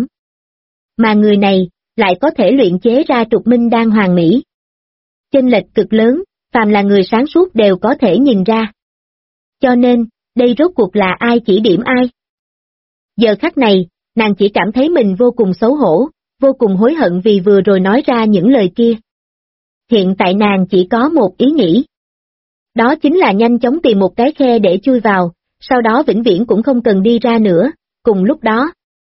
S2: Mà người này, lại có thể luyện chế ra trục minh đan hoàn mỹ. Chênh lệch cực lớn, phàm là người sáng suốt đều có thể nhìn ra. Cho nên, đây rốt cuộc là ai chỉ điểm ai? Giờ khắc này, nàng chỉ cảm thấy mình vô cùng xấu hổ, vô cùng hối hận vì vừa rồi nói ra những lời kia. Hiện tại nàng chỉ có một ý nghĩ. Đó chính là nhanh chóng tìm một cái khe để chui vào, sau đó vĩnh viễn cũng không cần đi ra nữa, cùng lúc đó.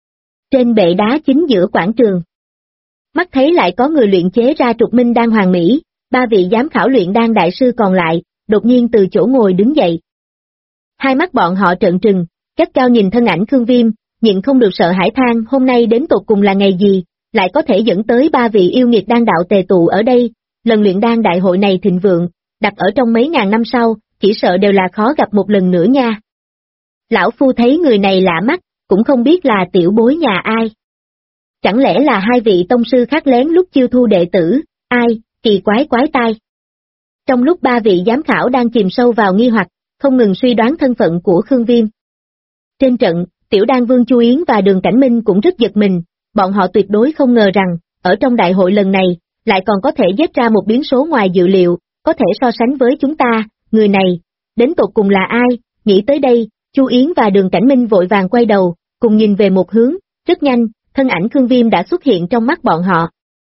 S2: Trên bệ đá chính giữa quảng trường. Mắt thấy lại có người luyện chế ra trục minh đan hoàn mỹ, ba vị giám khảo luyện đan đại sư còn lại, đột nhiên từ chỗ ngồi đứng dậy. Hai mắt bọn họ trợn trừng, gắt cao nhìn thân ảnh Khương Viêm, nhịn không được sợ hãi than hôm nay đến tột cùng là ngày gì, lại có thể dẫn tới ba vị yêu nghiệt đan đạo tề tụ ở đây, lần luyện đan đại hội này thịnh vượng, đặt ở trong mấy ngàn năm sau, chỉ sợ đều là khó gặp một lần nữa nha. Lão Phu thấy người này lạ mắt, cũng không biết là tiểu bối nhà ai. Chẳng lẽ là hai vị tông sư khác lén lúc chiêu thu đệ tử, ai, kỳ quái quái tai. Trong lúc ba vị giám khảo đang chìm sâu vào nghi hoặc, không ngừng suy đoán thân phận của Khương Viêm. Trên trận, Tiểu Đan Vương Chu Yến và Đường Cảnh Minh cũng rất giật mình, bọn họ tuyệt đối không ngờ rằng, ở trong đại hội lần này, lại còn có thể giết ra một biến số ngoài dự liệu, có thể so sánh với chúng ta, người này, đến tột cùng là ai, nghĩ tới đây, Chu Yến và Đường Cảnh Minh vội vàng quay đầu, cùng nhìn về một hướng, rất nhanh, thân ảnh Khương Viêm đã xuất hiện trong mắt bọn họ.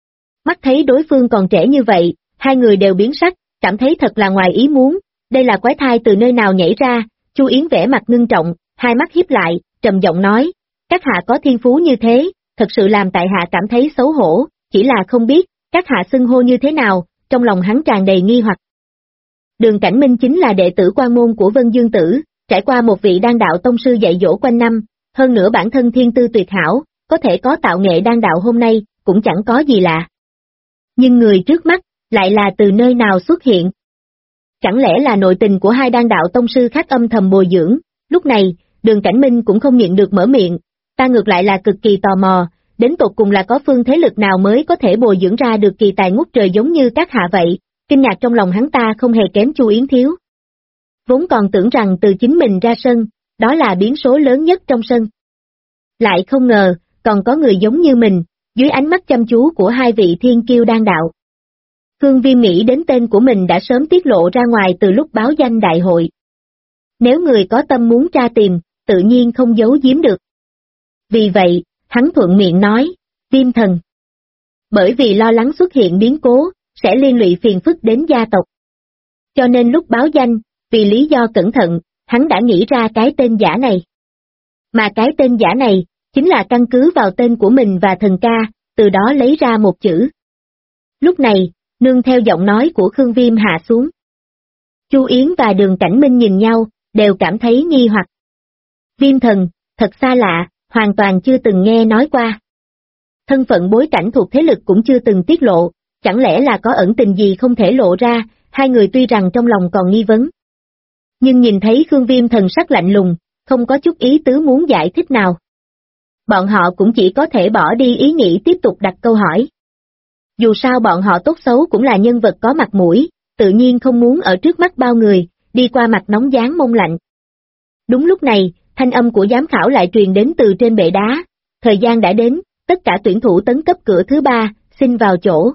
S2: Mắt thấy đối phương còn trẻ như vậy, hai người đều biến sắc, cảm thấy thật là ngoài ý muốn, đây là quái thai từ nơi nào nhảy ra, Chu Yến vẻ mặt ngưng trọng, hai mắt híp lại, trầm giọng nói, các hạ có thiên phú như thế, thật sự làm tại hạ cảm thấy xấu hổ, chỉ là không biết, các hạ xưng hô như thế nào, trong lòng hắn tràn đầy nghi hoặc. Đường Cảnh Minh chính là đệ tử quan môn của Vân Dương Tử, trải qua một vị đan đạo tông sư dạy dỗ quanh năm, hơn nữa bản thân thiên tư tuyệt hảo, có thể có tạo nghệ đan đạo hôm nay, cũng chẳng có gì lạ. Nhưng người trước mắt, lại là từ nơi nào xuất hiện? Chẳng lẽ là nội tình của hai đan đạo tông sư khác âm thầm bồi dưỡng? Lúc này, Đường Cảnh Minh cũng không nhịn được mở miệng, ta ngược lại là cực kỳ tò mò, đến tột cùng là có phương thế lực nào mới có thể bồi dưỡng ra được kỳ tài ngút trời giống như các hạ vậy, kinh ngạc trong lòng hắn ta không hề kém Chu Yến thiếu. Vốn còn tưởng rằng từ chính mình ra sân, đó là biến số lớn nhất trong sân. Lại không ngờ, còn có người giống như mình, dưới ánh mắt chăm chú của hai vị thiên kiêu đan đạo. Khương Viêm nghĩ đến tên của mình đã sớm tiết lộ ra ngoài từ lúc báo danh đại hội. Nếu người có tâm muốn tra tìm, tự nhiên không giấu giếm được. Vì vậy, hắn thuận miệng nói, Viêm thần. Bởi vì lo lắng xuất hiện biến cố, sẽ liên lụy phiền phức đến gia tộc. Cho nên lúc báo danh, vì lý do cẩn thận, hắn đã nghĩ ra cái tên giả này. Mà cái tên giả này, chính là căn cứ vào tên của mình và thần ca, từ đó lấy ra một chữ. Lúc này, nương theo giọng nói của Khương Viêm hạ xuống. Chu Yến và Đường Cảnh Minh nhìn nhau, đều cảm thấy nghi hoặc. Viêm thần, thật xa lạ, hoàn toàn chưa từng nghe nói qua. Thân phận bối cảnh thuộc thế lực cũng chưa từng tiết lộ, chẳng lẽ là có ẩn tình gì không thể lộ ra, hai người tuy rằng trong lòng còn nghi vấn. Nhưng nhìn thấy Khương Viêm thần sắc lạnh lùng, không có chút ý tứ muốn giải thích nào. Bọn họ cũng chỉ có thể bỏ đi ý nghĩ tiếp tục đặt câu hỏi. Dù sao bọn họ tốt xấu cũng là nhân vật có mặt mũi, tự nhiên không muốn ở trước mắt bao người, đi qua mặt nóng gián mông lạnh. Đúng lúc này, thanh âm của giám khảo lại truyền đến từ trên bệ đá, thời gian đã đến, tất cả tuyển thủ tấn cấp cửa thứ 3, xin vào chỗ.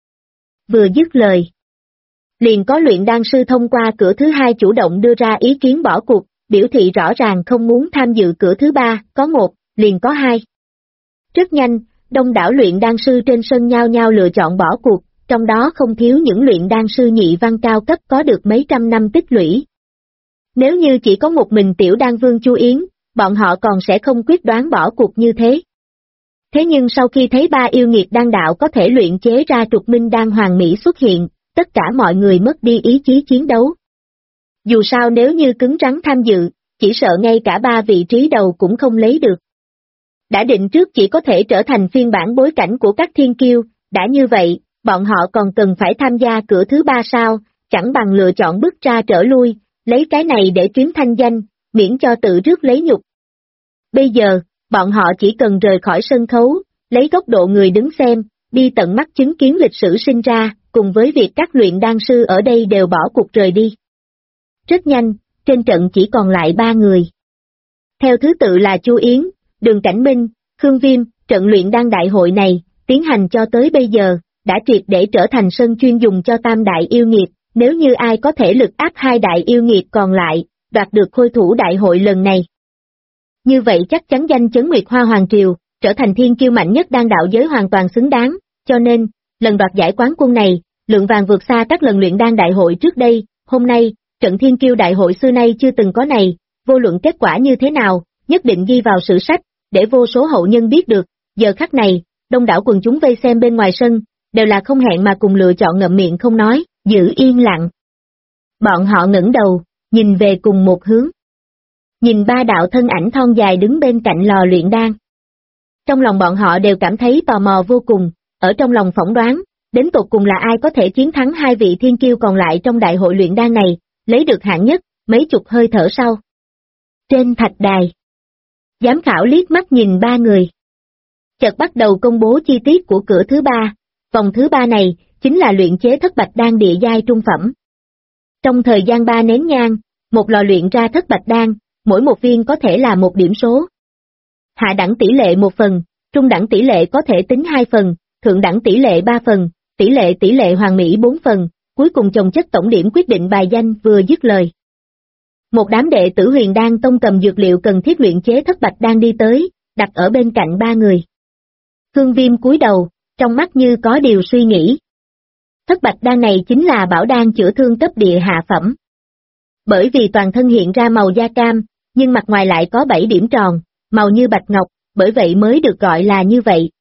S2: Vừa dứt lời, liền có luyện đan sư thông qua cửa thứ 2 chủ động đưa ra ý kiến bỏ cuộc, biểu thị rõ ràng không muốn tham dự cửa thứ 3, có 1, liền có 2. Rất nhanh, đông đảo luyện đan sư trên sân nhao nhao lựa chọn bỏ cuộc, trong đó không thiếu những luyện đan sư nhị văn cao cấp có được mấy trăm năm tích lũy. Nếu như chỉ có một mình tiểu đan vương Chu Yến, bọn họ còn sẽ không quyết đoán bỏ cuộc như thế. Thế nhưng sau khi thấy ba yêu nghiệt đan đạo có thể luyện chế ra trục minh đan hoàng mỹ xuất hiện, tất cả mọi người mất đi ý chí chiến đấu. Dù sao nếu như cứng rắn tham dự, chỉ sợ ngay cả ba vị trí đầu cũng không lấy được. Đã định trước chỉ có thể trở thành phiên bản bối cảnh của các thiên kiêu, đã như vậy, bọn họ còn cần phải tham gia cửa thứ ba sao, chẳng bằng lựa chọn bước ra trở lui, lấy cái này để kiếm thanh danh, miễn cho tự rước lấy nhục. Bây giờ, bọn họ chỉ cần rời khỏi sân khấu, lấy góc độ người đứng xem, đi tận mắt chứng kiến lịch sử sinh ra, cùng với việc các luyện đan sư ở đây đều bỏ cuộc rời đi. Rất nhanh, trên trận chỉ còn lại 3 người. Theo thứ tự là Chu Yến, Đường Cảnh Minh, Khương Viêm. Trận luyện đan đại hội này, tiến hành cho tới bây giờ, đã triệt để trở thành sân chuyên dùng cho tam đại yêu nghiệt, nếu như ai có thể lực áp 2 đại yêu nghiệt còn lại, đoạt được khôi thủ đại hội lần này. Như vậy chắc chắn danh chấn Nguyệt Hoa Hoàng Triều, trở thành thiên kiêu mạnh nhất đan đạo giới hoàn toàn xứng đáng, cho nên, lần đoạt giải quán quân này, lượng vàng vượt xa các lần luyện đan đại hội trước đây, hôm nay, trận thiên kiêu đại hội xưa nay chưa từng có này, vô luận kết quả như thế nào, nhất định ghi vào sử sách, để vô số hậu nhân biết được. Giờ khắc này, đông đảo quần chúng vây xem bên ngoài sân, đều là không hẹn mà cùng lựa chọn ngậm miệng không nói, giữ yên lặng. Bọn họ ngẩng đầu, nhìn về cùng một hướng. Nhìn 3 đạo thân ảnh thon dài đứng bên cạnh lò luyện đan. Trong lòng bọn họ đều cảm thấy tò mò vô cùng, ở trong lòng phỏng đoán, đến tột cùng là ai có thể chiến thắng 2 vị thiên kiêu còn lại trong đại hội luyện đan này, lấy được hạng nhất, mấy chục hơi thở sau. Trên thạch đài, giám khảo liếc mắt nhìn 3 người. Chợt bắt đầu công bố chi tiết của cửa thứ 3, vòng thứ 3 này, chính là luyện chế thất bạch đan địa giai trung phẩm. Trong thời gian 3 nén nhang, một lò luyện ra thất bạch đan, mỗi một viên có thể là 1 điểm số. Hạ đẳng tỷ lệ 1 phần, trung đẳng tỷ lệ có thể tính 2 phần, thượng đẳng tỷ lệ 3 phần, tỷ lệ hoàn mỹ 4 phần, cuối cùng chồng chất tổng điểm quyết định bài danh. Vừa dứt lời. Một đám đệ tử Huyền Đan Tông cầm dược liệu cần thiết luyện chế thất bạch đan đi tới, đặt ở bên cạnh 3 người. Khương Viêm cúi đầu, trong mắt như có điều suy nghĩ. Thất bạch đan này chính là bảo đan chữa thương cấp địa hạ phẩm. Bởi vì toàn thân hiện ra màu da cam, nhưng mặt ngoài lại có 7 điểm tròn, màu như bạch ngọc, bởi vậy mới được gọi là như vậy.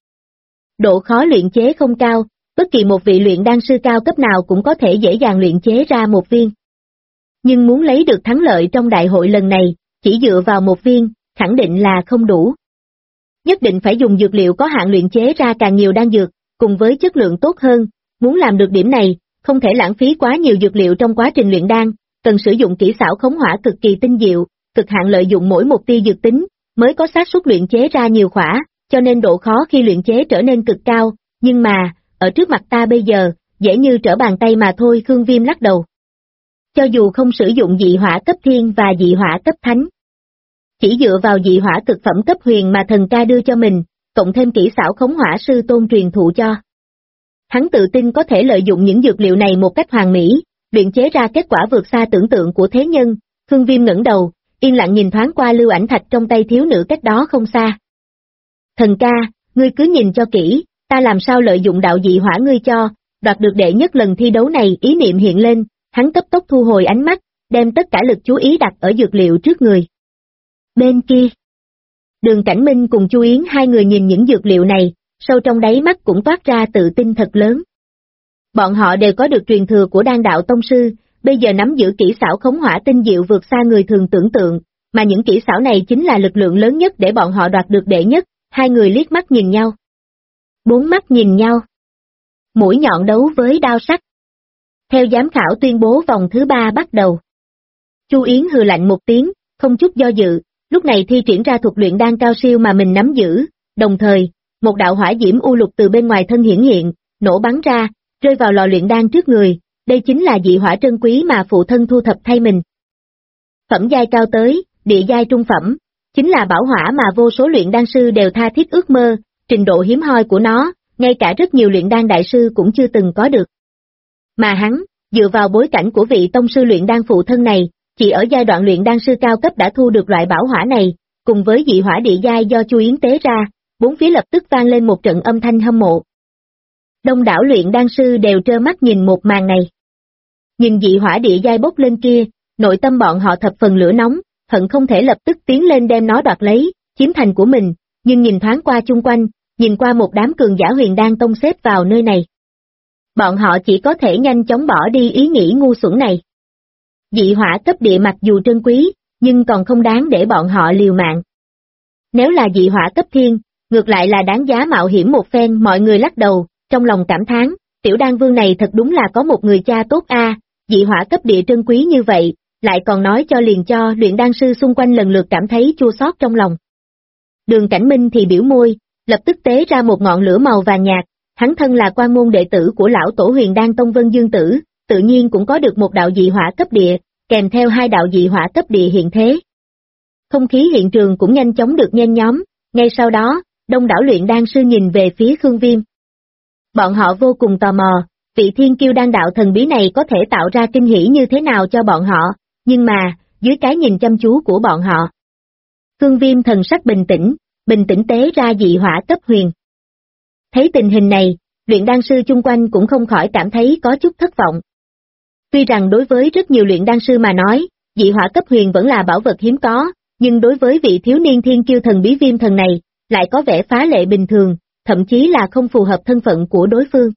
S2: Độ khó luyện chế không cao, bất kỳ một vị luyện đan sư cao cấp nào cũng có thể dễ dàng luyện chế ra 1 viên. Nhưng muốn lấy được thắng lợi trong đại hội lần này, chỉ dựa vào 1 viên, khẳng định là không đủ. Nhất định phải dùng dược liệu có hạn luyện chế ra càng nhiều đan dược, cùng với chất lượng tốt hơn. Muốn làm được điểm này, không thể lãng phí quá nhiều dược liệu trong quá trình luyện đan, cần sử dụng kỹ xảo khống hỏa cực kỳ tinh diệu, cực hạn lợi dụng mỗi một tia dược tính, mới có xác suất luyện chế ra nhiều khỏa, cho nên độ khó khi luyện chế trở nên cực cao, nhưng mà, ở trước mặt ta bây giờ, dễ như trở bàn tay mà thôi. Khương Viêm lắc đầu. Cho dù không sử dụng dị hỏa cấp thiên và dị hỏa cấp thánh, chỉ dựa vào dị hỏa cực phẩm cấp huyền mà thần ca đưa cho mình, cộng thêm kỹ xảo khống hỏa sư tôn truyền thụ cho. Hắn tự tin có thể lợi dụng những dược liệu này một cách hoàn mỹ, luyện chế ra kết quả vượt xa tưởng tượng của thế nhân. Khương Viêm ngẩng đầu, yên lặng nhìn thoáng qua lưu ảnh thạch trong tay thiếu nữ cách đó không xa. Thần ca, ngươi cứ nhìn cho kỹ, ta làm sao lợi dụng đạo dị hỏa ngươi cho, đoạt được đệ nhất lần thi đấu này. Ý niệm hiện lên, hắn cấp tốc thu hồi ánh mắt, đem tất cả lực chú ý đặt ở dược liệu trước người. Bên kia, Đường Cảnh Minh cùng Chu Yến 2 người nhìn những dược liệu này, sâu trong đáy mắt cũng toát ra tự tin thật lớn. Bọn họ đều có được truyền thừa của đan đạo tông sư, bây giờ nắm giữ kỹ xảo khống hỏa tinh diệu vượt xa người thường tưởng tượng, mà những kỹ xảo này chính là lực lượng lớn nhất để bọn họ đoạt được đệ nhất. 2 người liếc mắt nhìn nhau. 4 mắt nhìn nhau. Mũi nhọn đấu với đao sắc. Theo giám khảo tuyên bố vòng thứ 3 bắt đầu. Chu Yến hừ lạnh một tiếng, không chút do dự, lúc này thi triển ra thuật luyện đan cao siêu mà mình nắm giữ, đồng thời, một đạo hỏa diễm u lục từ bên ngoài thân hiển hiện, nổ bắn ra, rơi vào lò luyện đan trước người, đây chính là dị hỏa trân quý mà phụ thân thu thập thay mình. Phẩm giai cao tới, địa giai trung phẩm, chính là bảo hỏa mà vô số luyện đan sư đều tha thiết ước mơ, trình độ hiếm hoi của nó, ngay cả rất nhiều luyện đan đại sư cũng chưa từng có được. Mà hắn, dựa vào bối cảnh của vị tông sư luyện đan phụ thân này, chỉ ở giai đoạn luyện đan sư cao cấp đã thu được loại bảo hỏa này, cùng với dị hỏa địa giai do Chu Yến tế ra, bốn phía lập tức vang lên một trận âm thanh hâm mộ. Đông đảo luyện đan sư đều trơ mắt nhìn một màn này. Nhìn dị hỏa địa giai bốc lên kia, nội tâm bọn họ thập phần lửa nóng, hận không thể lập tức tiến lên đem nó đoạt lấy, chiếm thành của mình, nhưng nhìn thoáng qua chung quanh, nhìn qua một đám cường giả Huyền Đan Tông xếp vào nơi này. Bọn họ chỉ có thể nhanh chóng bỏ đi ý nghĩ ngu xuẩn này. Dị hỏa cấp địa mặc dù trân quý, nhưng còn không đáng để bọn họ liều mạng. Nếu là dị hỏa cấp thiên, ngược lại là đáng giá mạo hiểm một phen. Mọi người lắc đầu, trong lòng cảm thán, tiểu đan vương này thật đúng là có một người cha tốt a, dị hỏa cấp địa trân quý như vậy, lại còn nói cho liền cho luyện đan sư xung quanh lần lượt cảm thấy chua xót trong lòng. Đường Cảnh Minh thì biểu môi, lập tức tế ra một ngọn lửa màu vàng nhạt, hắn thân là quan môn đệ tử của lão tổ Huyền Đan Tông Vân Dương Tử, tự nhiên cũng có được một đạo dị hỏa cấp địa, kèm theo hai đạo dị hỏa cấp địa hiện thế. Không khí hiện trường cũng nhanh chóng được nhen nhóm, ngay sau đó, đông đảo luyện đan sư nhìn về phía Khương Viêm. Bọn họ vô cùng tò mò, vị thiên kiêu đan đạo thần bí này có thể tạo ra kinh hỉ như thế nào cho bọn họ, nhưng mà, dưới cái nhìn chăm chú của bọn họ. Khương Viêm thần sắc bình tĩnh tế ra dị hỏa cấp huyền. Thấy tình hình này, luyện đan sư chung quanh cũng không khỏi cảm thấy có chút thất vọng. Tuy rằng đối với rất nhiều luyện đan sư mà nói, dị hỏa cấp huyền vẫn là bảo vật hiếm có, nhưng đối với vị thiếu niên thiên kiêu thần bí Viêm thần này, lại có vẻ phá lệ bình thường, thậm chí là không phù hợp thân phận của đối phương.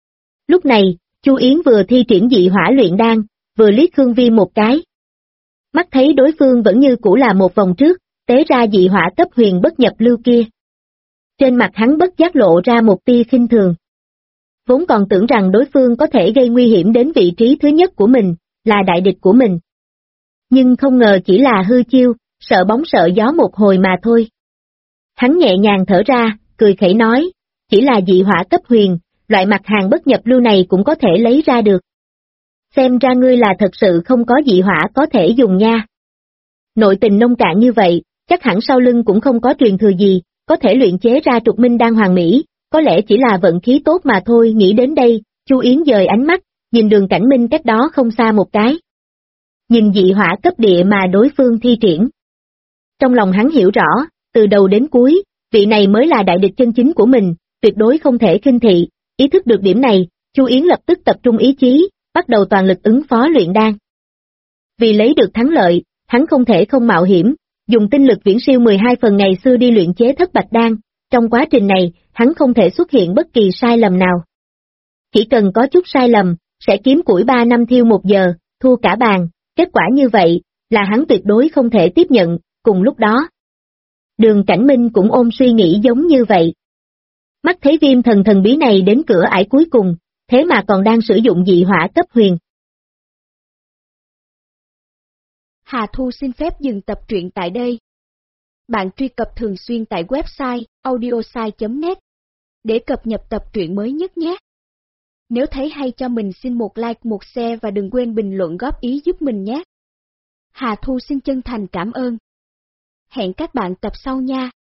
S2: Lúc này, Chu Yến vừa thi triển dị hỏa luyện đan, vừa liếc Khương Viêm một cái. Mắt thấy đối phương vẫn như cũ là một vòng trước, tế ra dị hỏa cấp huyền bất nhập lưu kia. Trên mặt hắn bất giác lộ ra một tia khinh thường. Vốn còn tưởng rằng đối phương có thể gây nguy hiểm đến vị trí thứ nhất của mình, là đại địch của mình. Nhưng không ngờ chỉ là hư chiêu, sợ bóng sợ gió một hồi mà thôi. Hắn nhẹ nhàng thở ra, cười khẩy nói, chỉ là dị hỏa cấp huyền, loại mặt hàng bất nhập lưu này cũng có thể lấy ra được. Xem ra ngươi là thật sự không có dị hỏa có thể dùng nha. Nội tình nông cạn như vậy, chắc hẳn sau lưng cũng không có truyền thừa gì, có thể luyện chế ra trục minh đan hoàn mỹ, có lẽ chỉ là vận khí tốt mà thôi. Nghĩ đến đây, Chu Yến dời ánh mắt, nhìn Đường Cảnh Minh cách đó không xa một cái. Nhìn dị hỏa cấp địa mà đối phương thi triển. Trong lòng hắn hiểu rõ, từ đầu đến cuối, vị này mới là đại địch chân chính của mình, tuyệt đối không thể khinh thị. Ý thức được điểm này, Chu Yến lập tức tập trung ý chí, bắt đầu toàn lực ứng phó luyện đan. Vì lấy được thắng lợi, hắn không thể không mạo hiểm, dùng tinh lực viễn siêu 12 phần ngày xưa đi luyện chế thất bạch đan, trong quá trình này, hắn không thể xuất hiện bất kỳ sai lầm nào. Chỉ cần có chút sai lầm, sẽ kiếm củi 3 năm thiêu 1 giờ, thua cả bàn, kết quả như vậy, là hắn tuyệt đối không thể tiếp nhận. Cùng lúc đó, Đường Cảnh Minh cũng ôm suy nghĩ giống như vậy. Mắt thấy Viêm thần thần bí này đến cửa ải cuối cùng, thế mà còn đang sử dụng dị hỏa cấp huyền.
S1: Hà Thu xin phép dừng tập truyện tại đây. Bạn truy cập thường xuyên tại website audiosai.net để cập nhật tập truyện mới nhất nhé. Nếu thấy hay cho mình xin một like, một share và đừng quên bình luận góp ý giúp mình nhé. Hà Thu xin chân thành cảm ơn. Hẹn các bạn tập sau nha.